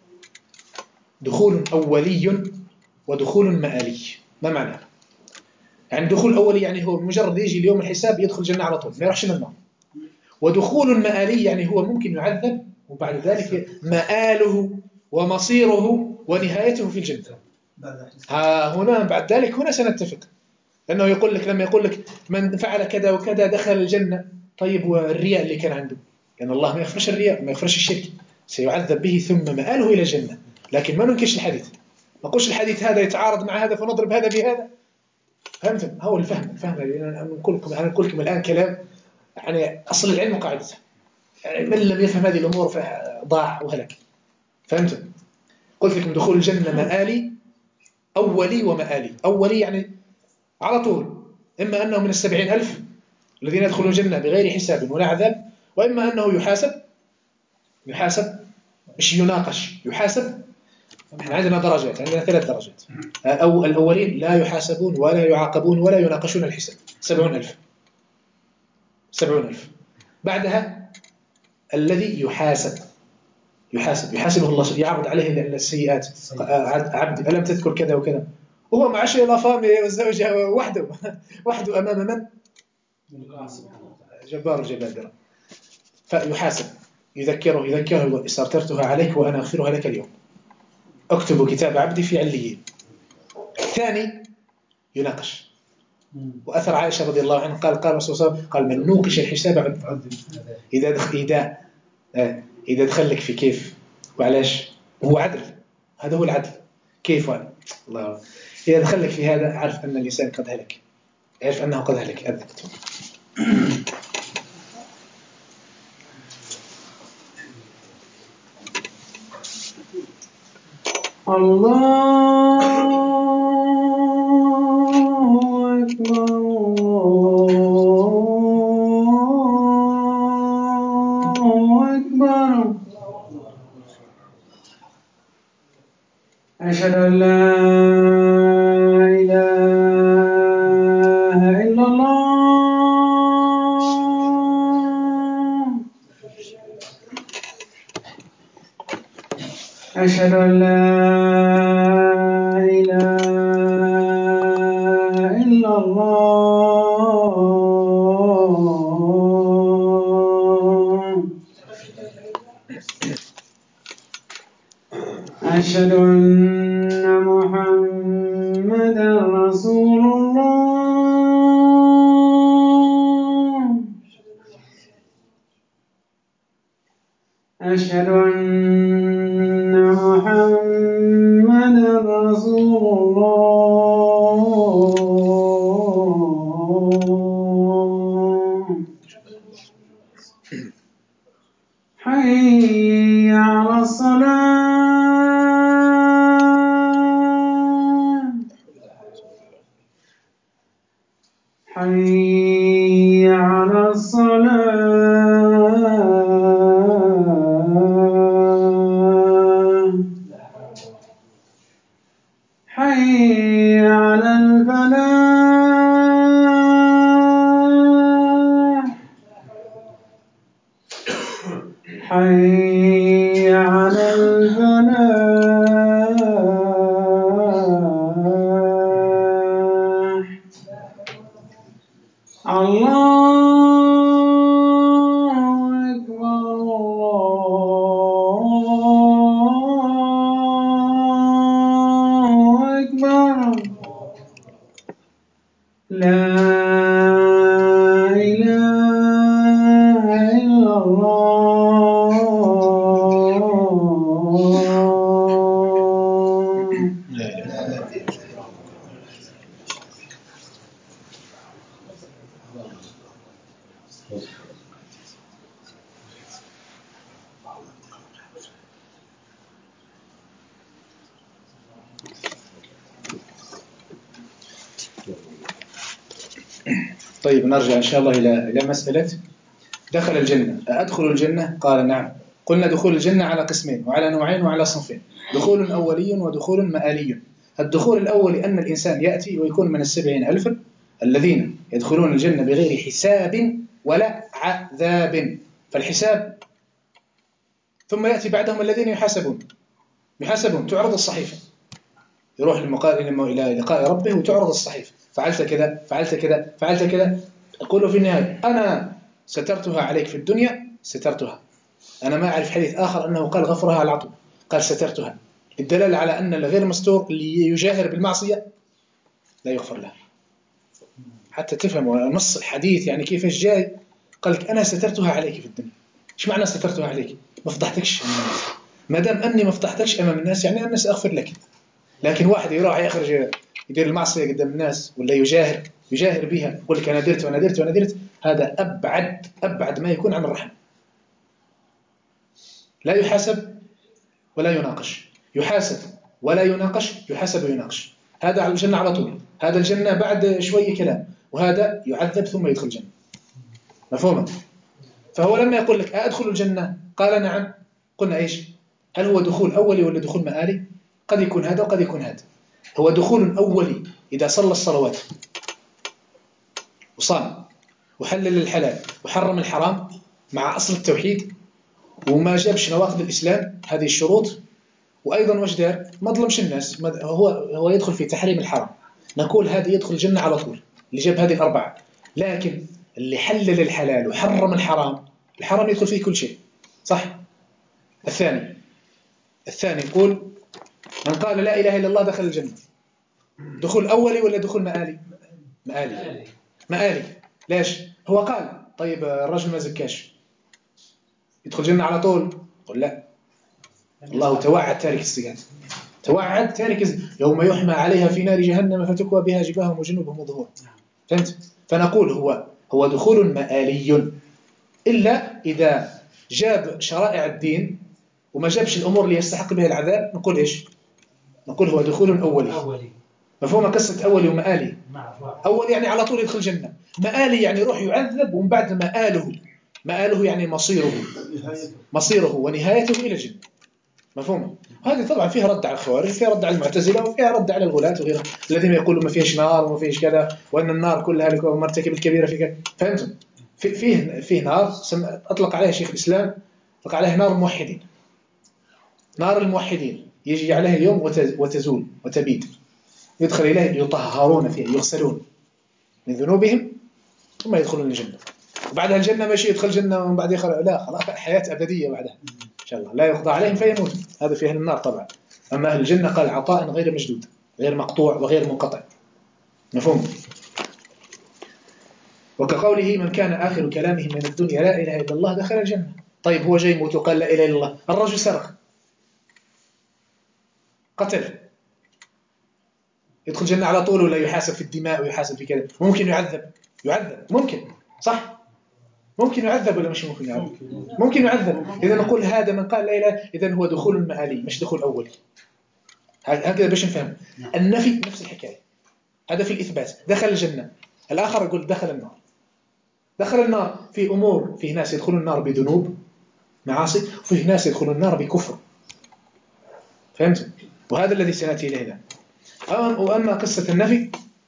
دخول أولي ودخول مآلي. ما معنى؟ يعني دخول أولي يعني هو مجرد يجي اليوم الحساب يدخل الجنة على طول ما يروحش للنار. ودخول مآلي يعني هو ممكن يعذب وبعد ذلك مآله ومصيره ونهايته في الجنة. هنا بعد ذلك هنا سنتفق، لأنه يقول لك لما يقول لك من فعل كذا وكذا دخل الجنة. طيب والرياء اللي كان عنده، لأن الله ما يغفرش الرياء ما يغفرش الشرك، سيعذب به ثم مآله إلى الجنة. لكن ما ننكش الحديث، ما نقولش الحديث هذا يتعارض مع هذا فنضرب هذا بهذا. فهمتم؟ هو الفهم أنا أقول لكم الآن كلام يعني أصل العلم وقاعدته. يعني من لم يفهم هذه الأمور فضاع وهلك. فهمتم؟ قلت لكم دخول الجنة مآلي أولي ومآلي. أولي يعني على طول، إما أنه من 70,000 الذين يدخلون الجنة بغير حساب ولا عذاب، وإما أنه يحاسب مش يناقش، يحاسب. احنا عندنا درجات، عندنا 3 درجات. أو الأولين لا يحاسبون ولا يعاقبون ولا يناقشون الحساب 70,000. بعدها الذي يحاسبه الله، يعرض عليه السيئات. عبد ألم تذكر كذا وكذا، وهو مع شيء الأفامي والزوجة وحده أمام من؟ جبار الجبابرة. فيحاسب، يذكره استغفرتها عليك وأنا أغفرها لك اليوم، اكتب كتاب عبدي في عليين. الثاني يناقش. وأثر عائشة رضي الله عنها قال رسول الله قال من نوقش الحساب عذب. إذا دخلك في كيف وعلاش هو عدل، هذا هو العدل. كيف الله إذا دخلك في هذا عرف أن الإنسان قد هلك، عرف أنه قد هلك أذكته. الله أكبر الله أكبر. أشهد أن لا إله إلا الله. أشهد أن لا إله إلا الله. أشهد أن محمدا رسول الله. أشهد أن محمدا رسول الله. حي على الصلاة. حي على الصلاة. حي على الفلاح. حي على الفلاح. الله أكبر الله أكبر. طيب نرجع إن شاء الله إلى مسألة دخل الجنة. أدخل الجنة؟ قال نعم. قلنا دخول الجنة على قسمين وعلى نوعين وعلى صنفين، دخول أولي ودخول مآلي. الدخول الأولي أن الإنسان يأتي ويكون من 70,000 الذين يدخلون الجنة بغير حساب ولا عذاب، فالحساب ثم يأتي بعدهم الذين يحاسبون، تعرض الصحيفة، يروح إلى لقاء ربه وتعرض الصحيفة، فعلت كذا فعلت كذا فعلت كذا. أقول في النهاية أنا سترتها عليك في الدنيا، سترتها. أنا ما أعرف حديث آخر أنه قال غفرها على طول، قال سترتها، الدلالة على أن الغير مستور اللي يجاهر بالمعصية لا يغفر له. حتى تفهموا نص الحديث يعني كيف جاي، قال لك أنا سترتها عليك في الدنيا. إيش معنى سترتها عليك؟ ما فضحتكش أمام الناس. ما دام أني ما فضحتكش أمام الناس يعني أنا سأغفر لك. لكن واحد يروح يخرج يدير المعصية قدام الناس ولا يجاهر بها، يقول لك أنا درت وأنا درت وأنا درت، هذا أبعد ما يكون عن الرحمة. لا يحاسب ولا يناقش، يحاسب ولا يناقش، يحاسب ويناقش. هذا على الجنة على طول، هذا الجنة بعد شوية كلام، وهذا يعذب ثم يدخل الجنة. مفهوم؟ فهو لما يقول لك أدخل الجنة قال نعم، قلنا إيش؟ هل هو دخول أولي ولا دخول مآلي؟ قد يكون هذا وقد يكون هذا. هو دخول أولي إذا صلى الصلوات وصام وحلل الحلال وحرم الحرام مع أصل التوحيد وما جابش نواقض الإسلام هذه الشروط، وأيضا وش دار؟ ما ظلمش الناس، هو يدخل في تحريم الحرام، نقول هذا يدخل الجنة على طول اللي جاب هذه الأربعة. لكن اللي حلل الحلال وحرم الحرام يدخل فيه كل شيء، صح؟ الثاني يقول من قال لا إله إلا الله دخل الجنة. دخول أولي ولا دخول مآلي؟ مآلي. ليش؟ هو قال طيب الرجل ما زكاش يدخل الجنة على طول؟ قل لا، الله توعد تارك السجاد، توعد تارك يوم يحمى عليها في نار جهنم فتكوى بها جباههم وجنوبهم وظهورهم. فهمت؟ فنقول هو دخول مآلي إلا إذا جاب شرائع الدين وما جابش الأمور اللي يستحق بها العذاب، نقول إيش؟ نقول هو دخول أولي. مفهوم قصة أولي ومآلي؟ أول يعني على طول يدخل الجنة، مآلي يعني يروح يعذب ومن بعد مآله يعني مصيره ونهايته إلى الجنة. مفهوم؟ هذه طبعا فيها رد على الخوارج، فيها رد على المعتزلة، وفيها رد على الغلاة وغيرهم الذين يقولوا ما فيش نار وما فيش كذا، وأن النار كلها مرتكب الكبيرة في كذا. فهمتم؟ فيه نار أطلق عليها شيخ الإسلام، أطلق عليها نار الموحدين. نار الموحدين يجي عليها اليوم وتزول وتبيد، يدخل إليه يطهرون فيها، يغسلون من ذنوبهم ثم يدخلون الجنة. وبعدها الجنة ماشي يدخل الجنة ومن بعد لا خلاص حياة أبدية بعدها إن شاء الله، لا يقضى عليهم فيموت. هذا في أهل النار طبعا. أما أهل الجنة قال عطاء غير مجدود، غير مقطوع وغير منقطع. مفهوم؟ وكقوله من كان آخر كلامه من الدنيا لا إله إلا الله دخل الجنة. طيب هو جاي موت وقال لا إله إلا الله، الرجل سرق قتل، يدخل الجنة على طول ولا يحاسب في الدماء ويحاسب في كذا؟ ممكن يعذب ممكن، صح؟ ممكن يعذب ولا مش ممكن يعذب؟ ممكن يعذب. إذا نقول هذا من قال لا إله، إذن هو دخول مآلي مش دخول أولي. هكذا باش نفهم. النفي نفس الحكاية، هذا في الإثبات دخل الجنة، الآخر يقول دخل النار. في أمور، في ناس يدخلون النار بذنوب معاصي، وفي ناس يدخلون النار بكفر. فهمت؟ وهذا الذي سنأتي إليه الآن. وأما قصة النفي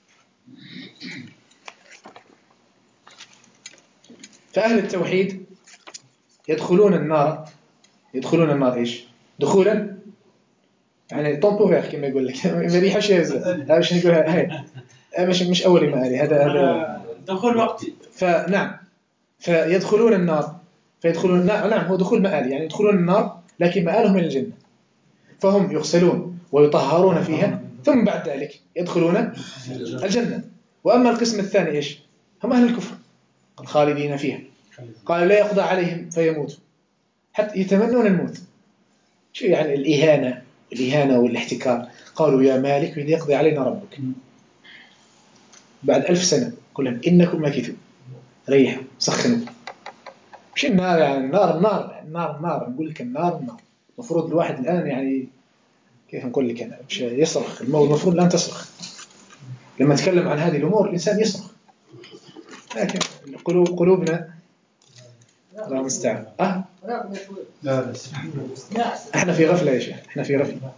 فأهل التوحيد يدخلون النار إيش؟ دخولا يعني طنطوفير كما يقول لك ما ريحش هذا مش نقولها هاي مش أول مآلي، هذا دخول وقتي. فنعم، فيدخلون النار فيدخلون نعم هو دخول مآلي يعني يدخلون النار لكن مآلهم إلى الجنة، فهم يغسلون ويطهرون فيها ثم بعد ذلك يدخلون الجنة. وأما القسم الثاني إيش؟ هم أهل الكفر خالدين فيها، قال لا يقضى عليهم فيموتوا، حتى يتمنون الموت. شو يعني الإهانة والاحتكار؟ قالوا يا مالك إذا يقضي علينا ربك بعد 1000 سنة كلهم إنكم ماكثون، ريحوا سخنوا. مش النار يعني النار نقول لك النار المفروض الواحد الآن يعني كيف نقول لك أنا مش يصرخ، المفروض الآن تصرخ لما أتكلم عن هذه الأمور. الإنسان يصرخ لكن قلوبنا لا مستعان. لا احنا في غفلة يا شيخ، احنا في غفلة.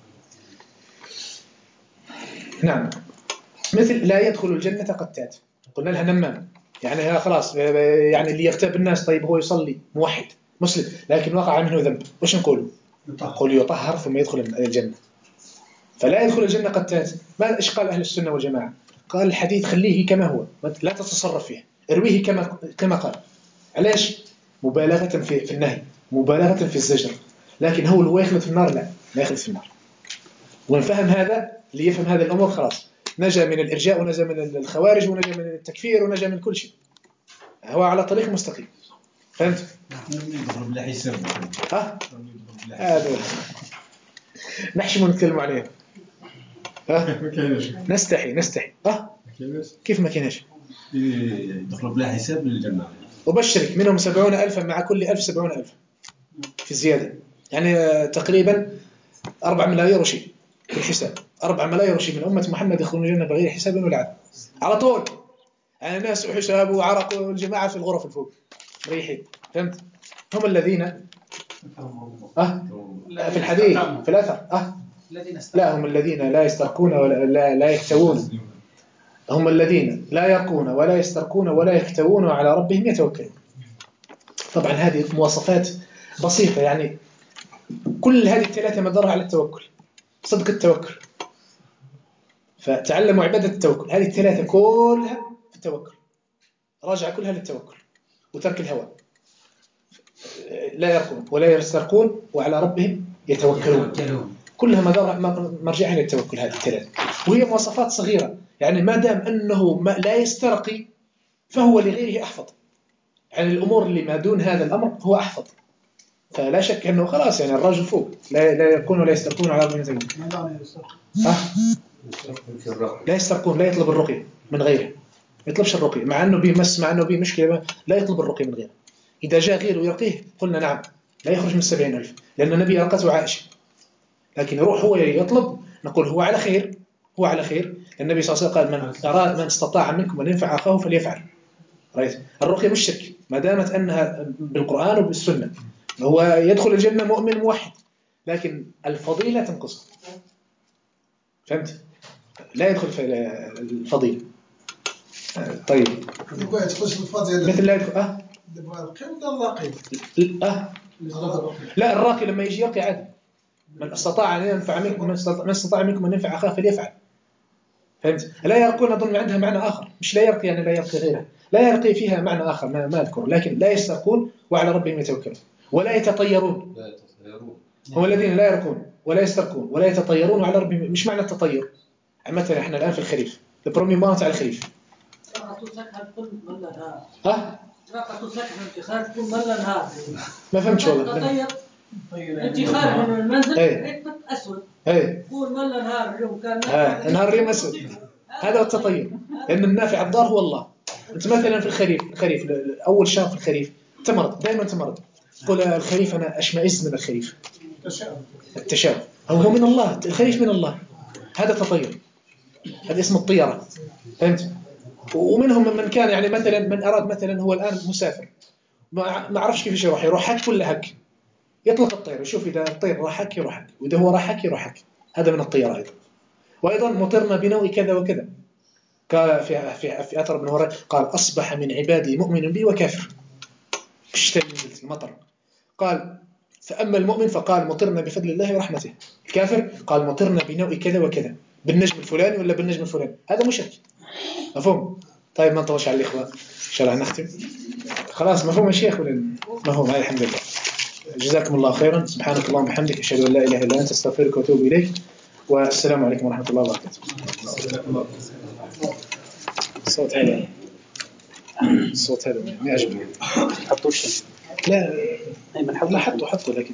نعم، مثل لا يدخل الجنة قتات، قلنا لها نمام، يعني خلاص يعني اللي يغتاب الناس. طيب هو يصلي موحد مسلم لكن وقع منه ذنب، وش نقول؟ قل يطهر ثم يدخل الجنة. فلا يدخل الجنة قتات. ما إيش قال أهل السنة والجماعة؟ قال الحديث خليه كما هو، لا تتصرف فيه، ارويه كما قال. علاش؟ مبالغة في النهي، مبالغة في الزجر. لكن هو يخلد في النار؟ لا يخلد في النار. ومن فهم هذا، اللي يفهم هذه الأمور خلاص نجا من الإرجاء ونجا من الخوارج ونجا من التكفير ونجا من كل شيء، هو على طريق مستقيم. فهمت؟ يضرب لا حساب. هذا نحشم ونتكلم عليه. نستحي. كيف ما كاينش؟ يضرب لا حساب للجنة. وبشرك منهم 70,000 مع كل 1000 70,000 في الزيادة، يعني تقريبا 4 ملايير وشيء في الحساب. 4 ملايير وشيء من أمة محمد يدخلون الجنة بغير حساب ولا عدل على طول. يعني الناس وحساب وعرق والجماعة في الغرف الفوق مريحين. فهمت؟ هم الذين في الحديث في الأثر لا، هم الذين لا يسترقون ولا لا يكتوون، هم الذين لا يرقون ولا يسترقون ولا يكتوون وعلى ربهم يتوكلون. طبعا هذه مواصفات بسيطة، يعني كل هذه الثلاثة مدارها على التوكل، صدق التوكل. فتعلموا عبادة التوكل، هذه الثلاثة كلها في التوكل، راجع كلها للتوكل وترك الهوى. لا يرقون ولا يسترقون وعلى ربهم يتوكلون، كلها مرجعها للتوكل. هذه الثلاثة وهي مواصفات صغيرة، يعني ما دام أنه لا يسترقي فهو لغيره أحفظ، يعني الأمور اللي ما دون هذا الأمر هو أحفظ. فلا شك أنه خلاص يعني الرجل فوق لا يكون ولا يسترقون على ربهم يتوكلون. لا يسترقون، لا يطلب الرقية من غيره، ما يطلبش الرقية مع أنه بيمس، مع أنه بمشكلة، لا يطلب الرقية من غيره. إذا جاء غيره يرقيه قلنا نعم، لا يخرج من 70,000 لأن النبي رقته عائشة. لكن يروح هو يطلب، نقول هو على خير، هو على خير. النبي صلى الله عليه وسلم قال من استطاع منكم أن ينفع أخاه فليفعل. رأيت؟ الرقية مش شرك ما دامت أنها بالقرآن وبالسنة. هو يدخل الجنة مؤمن موحد، لكن الفضيلة تنقصه. فهمت؟ لا يدخل في الفضيلة. طيب مثل لا يدخل لا، الراقي لما يجي يرقي عدل. من استطاع أن ينفع منكم، من استطاع منكم أن ينفع أخاه فليفعل. فهمت؟ لا يرقون أظن عندها معنى آخر، مش لا يرقي يعني لا يرقي غيره، لا يرقي فيها معنى آخر ما أذكر. لكن لا يسترقون وعلى ربهم يتوكلون ولا يتطيرون. هم الذين لا يرقون ولا يسترقون ولا يتطيرون وعلى ربهم. مش معنى التطير، مثلا احنا الآن في الخريف، البرومي مات على الخريف. ما فهمتش والله. انت خارج من المنزل ريحتك اسود، قول ملا نهار اليوم كان نهار اليوم اسود، هذا التطير. لان النافع الضار هو الله. انت مثلا في الخريف اول شهر في الخريف تمرض، دائما تمرض، تقول الخريف انا اشمئز من الخريف. التشاؤم هو من الله، الخريف من الله، هذا تطير، هذا اسمه الطيره. فهمت؟ ومنهم من كان يعني مثلا من اراد مثلا هو الان مسافر ما عرفش كيف يروح حك ولا هك، يطلق الطير يشوف إذا الطير راح حك يروح حك، وإذا هو راح حك يروح حك. هذا من الطير أيضا. وأيضا مطرنا بنوء كذا وكذا. قال في أثر ابن هريرة قال أصبح من عبادي مؤمن بي وكافر. اشتري المطر. قال فأما المؤمن فقال مطرنا بفضل الله ورحمته، الكافر قال مطرنا بنوء كذا وكذا، بالنجم الفلاني ولا بالنجم الفلاني. هذا مشرك. مفهوم؟ طيب ما نطولش على الإخوان إن شاء الله نختم. خلاص مفهوم يا شيخ ولا مفهوم؟ هاي الحمد لله. جزاكم الله خيرا. سبحانك اللهم وبحمدك أشهد أن لا إله إلا أنت أستغفرك وأتوب إليك، والسلام عليكم ورحمة الله وبركاته. الصوت هذا ما يعجبني. حطوش لا حطوا لكن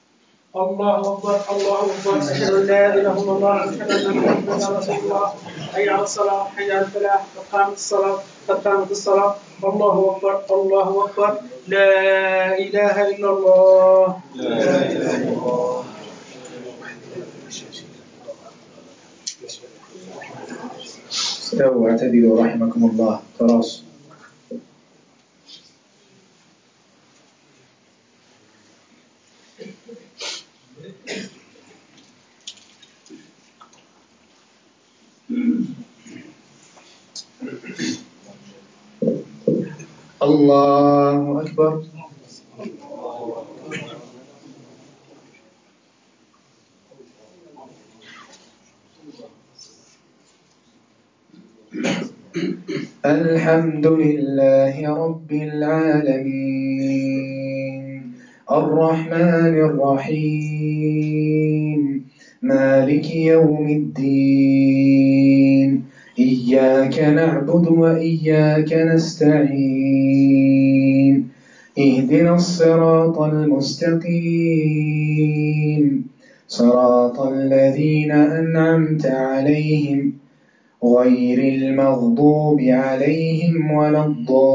الله أكبر الله أكبر، أشهد أن لا إله إلا الله، أشهد أن محمدا رسول الله. حي على الصلاة حي على الفلاح قد قامت الصلاة قد قامت الصلاة الله أكبر الله أكبر لا إله إلا الله لا إله إلا الله. استووا واعتدلوا رحمكم الله. خلاص. الله أكبر. الحمد لله رب العالمين الرحمن الرحيم مالك يوم الدين إياك نعبد وإياك نستعين اهدنا الصراط المستقيم صراط الذين أنعمت عليهم غير المغضوب عليهم ولا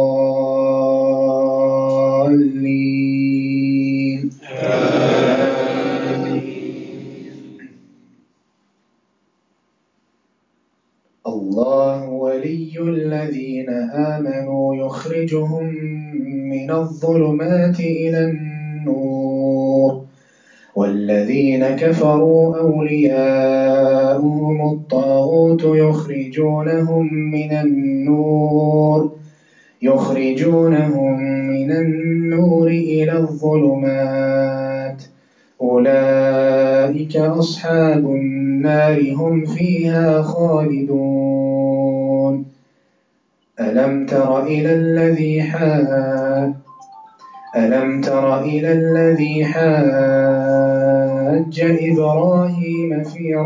الضالين. الله ولي الذين آمنوا يخرجهم من الظلمات إلى النور والذين كفروا أولياؤهم الطاغوت يخرجونهم من النور إلى الظلمات أولئك أصحاب النار هم فيها خالدون. ألم تر إلى الذي حاج إبراهيم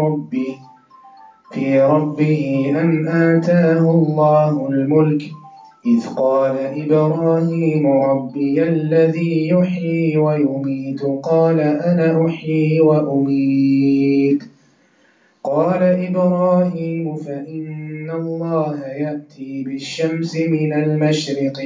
في ربه أن آتاه الله الملك إذ قال إبراهيم ربي الذي يحيي ويميت قال أنا أحيي وأميت قال إبراهيم فإن الله يأتي بالشمس من المشرق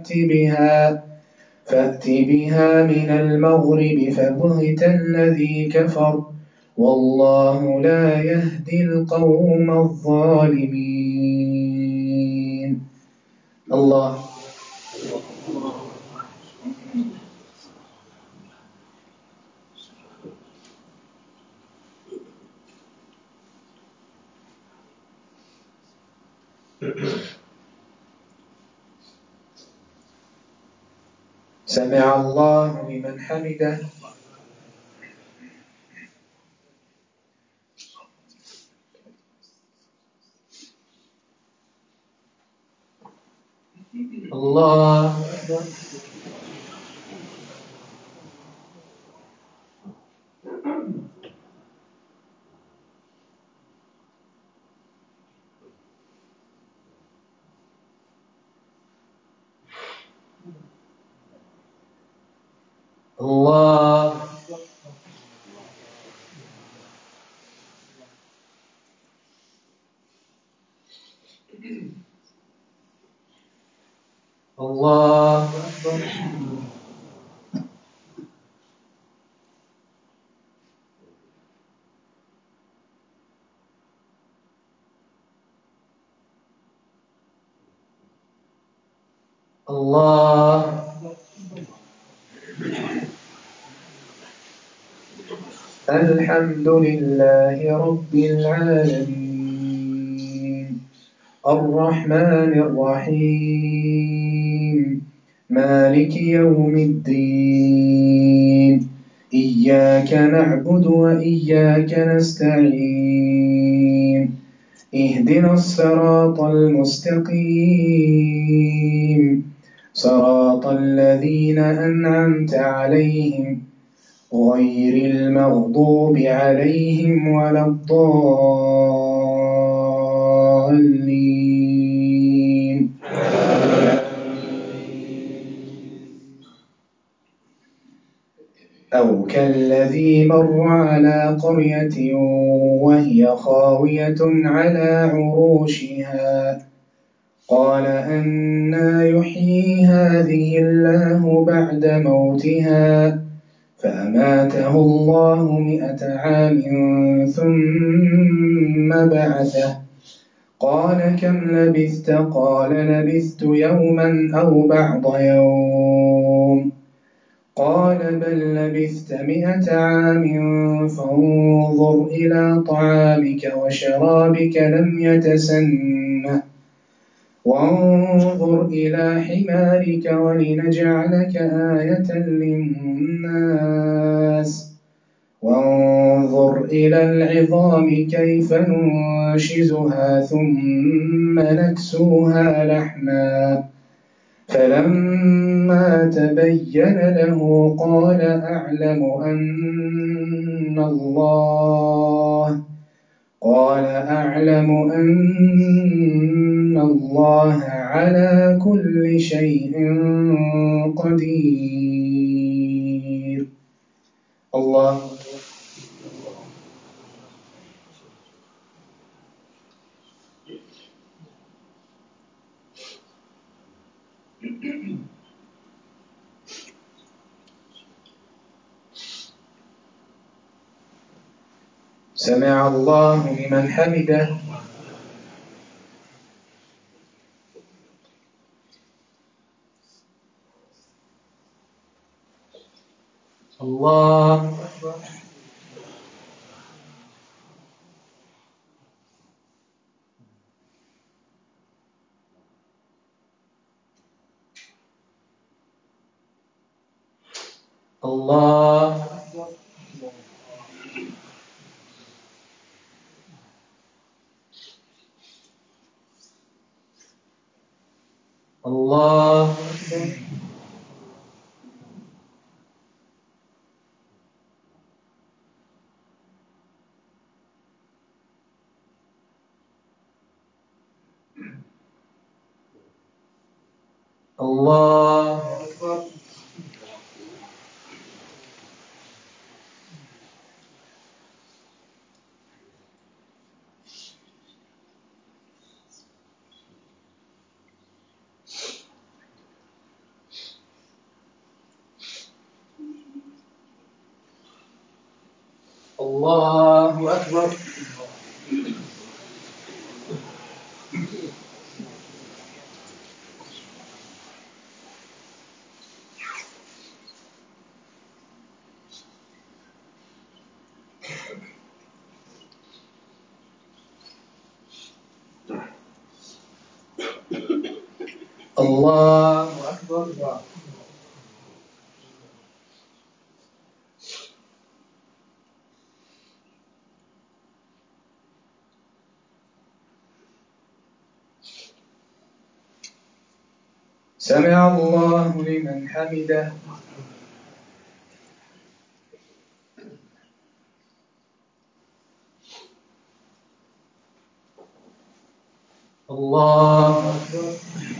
فأت بها من المغرب فبهت الذي كفر والله لا يهدي القوم الظالمين. الله. سمع الله لمن حمده. الله أكبر. الله. الله أكبر. الله. الحمد لله رب العالمين الرحمن الرحيم مالك يوم الدين إياك نعبد وإياك نستعين اهدنا الصراط المستقيم صراط الذين أنعمت عليهم غير المغضوب عليهم ولا الضالين. أو كالذي مر على قرية وهي خاوية على عروشها قال أنى يحيي هذه الله بعد موتها فأماته الله 100 عام ثم بعثه قال كم لبثت قال لبثت يوما أو بعض يوم قال بل لبثت 100 عام فانظر إلى طعامك وشرابك لم يتسنه وانظر إلى حمارك ولنجعلك آية للناس وانظر إلى العظام كيف ننشزها ثم نكسوها لحما فلما تبين له قال أعلم أن الله على كل شيء قدير. الله سمع الله لمن حمده. الله أكبر. الله أكبر. الله أكبر. الله أكبر. الله أكبر. الله أكبر. سمع الله لمن حمده. الله أكبر.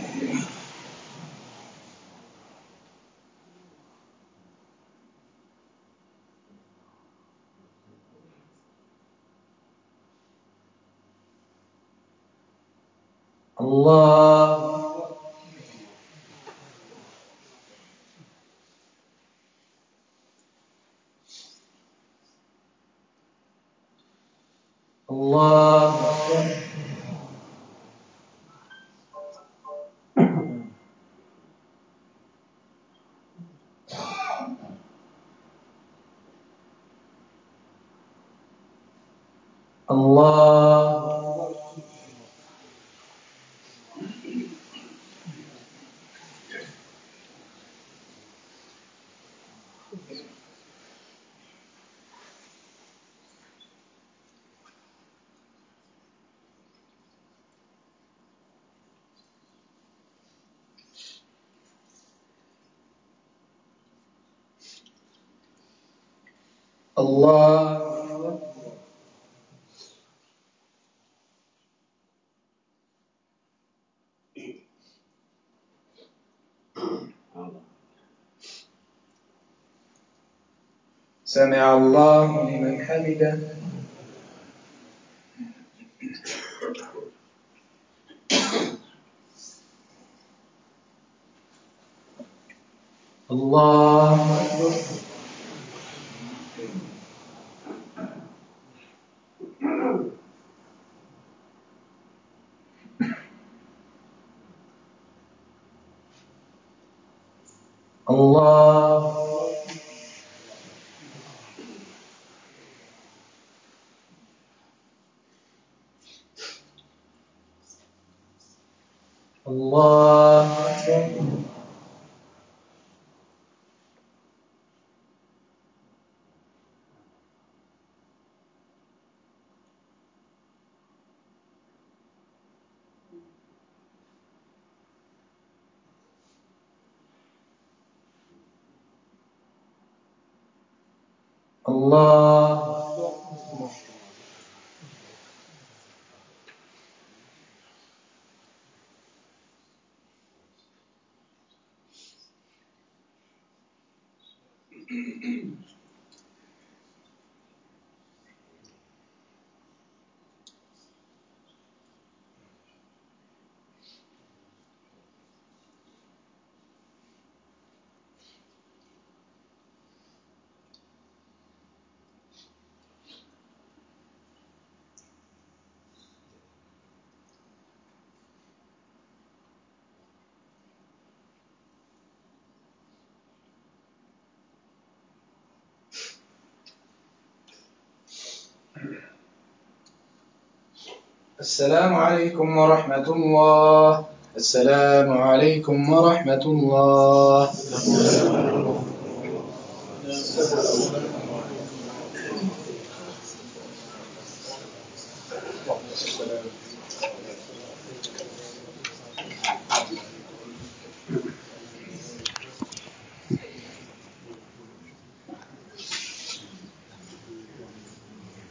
الله الله أكبر. الله الله سمع الله لمن حمده. الله أكبر. الله الله أكبر. الله السلام عليكم ورحمة الله. السلام عليكم ورحمة الله.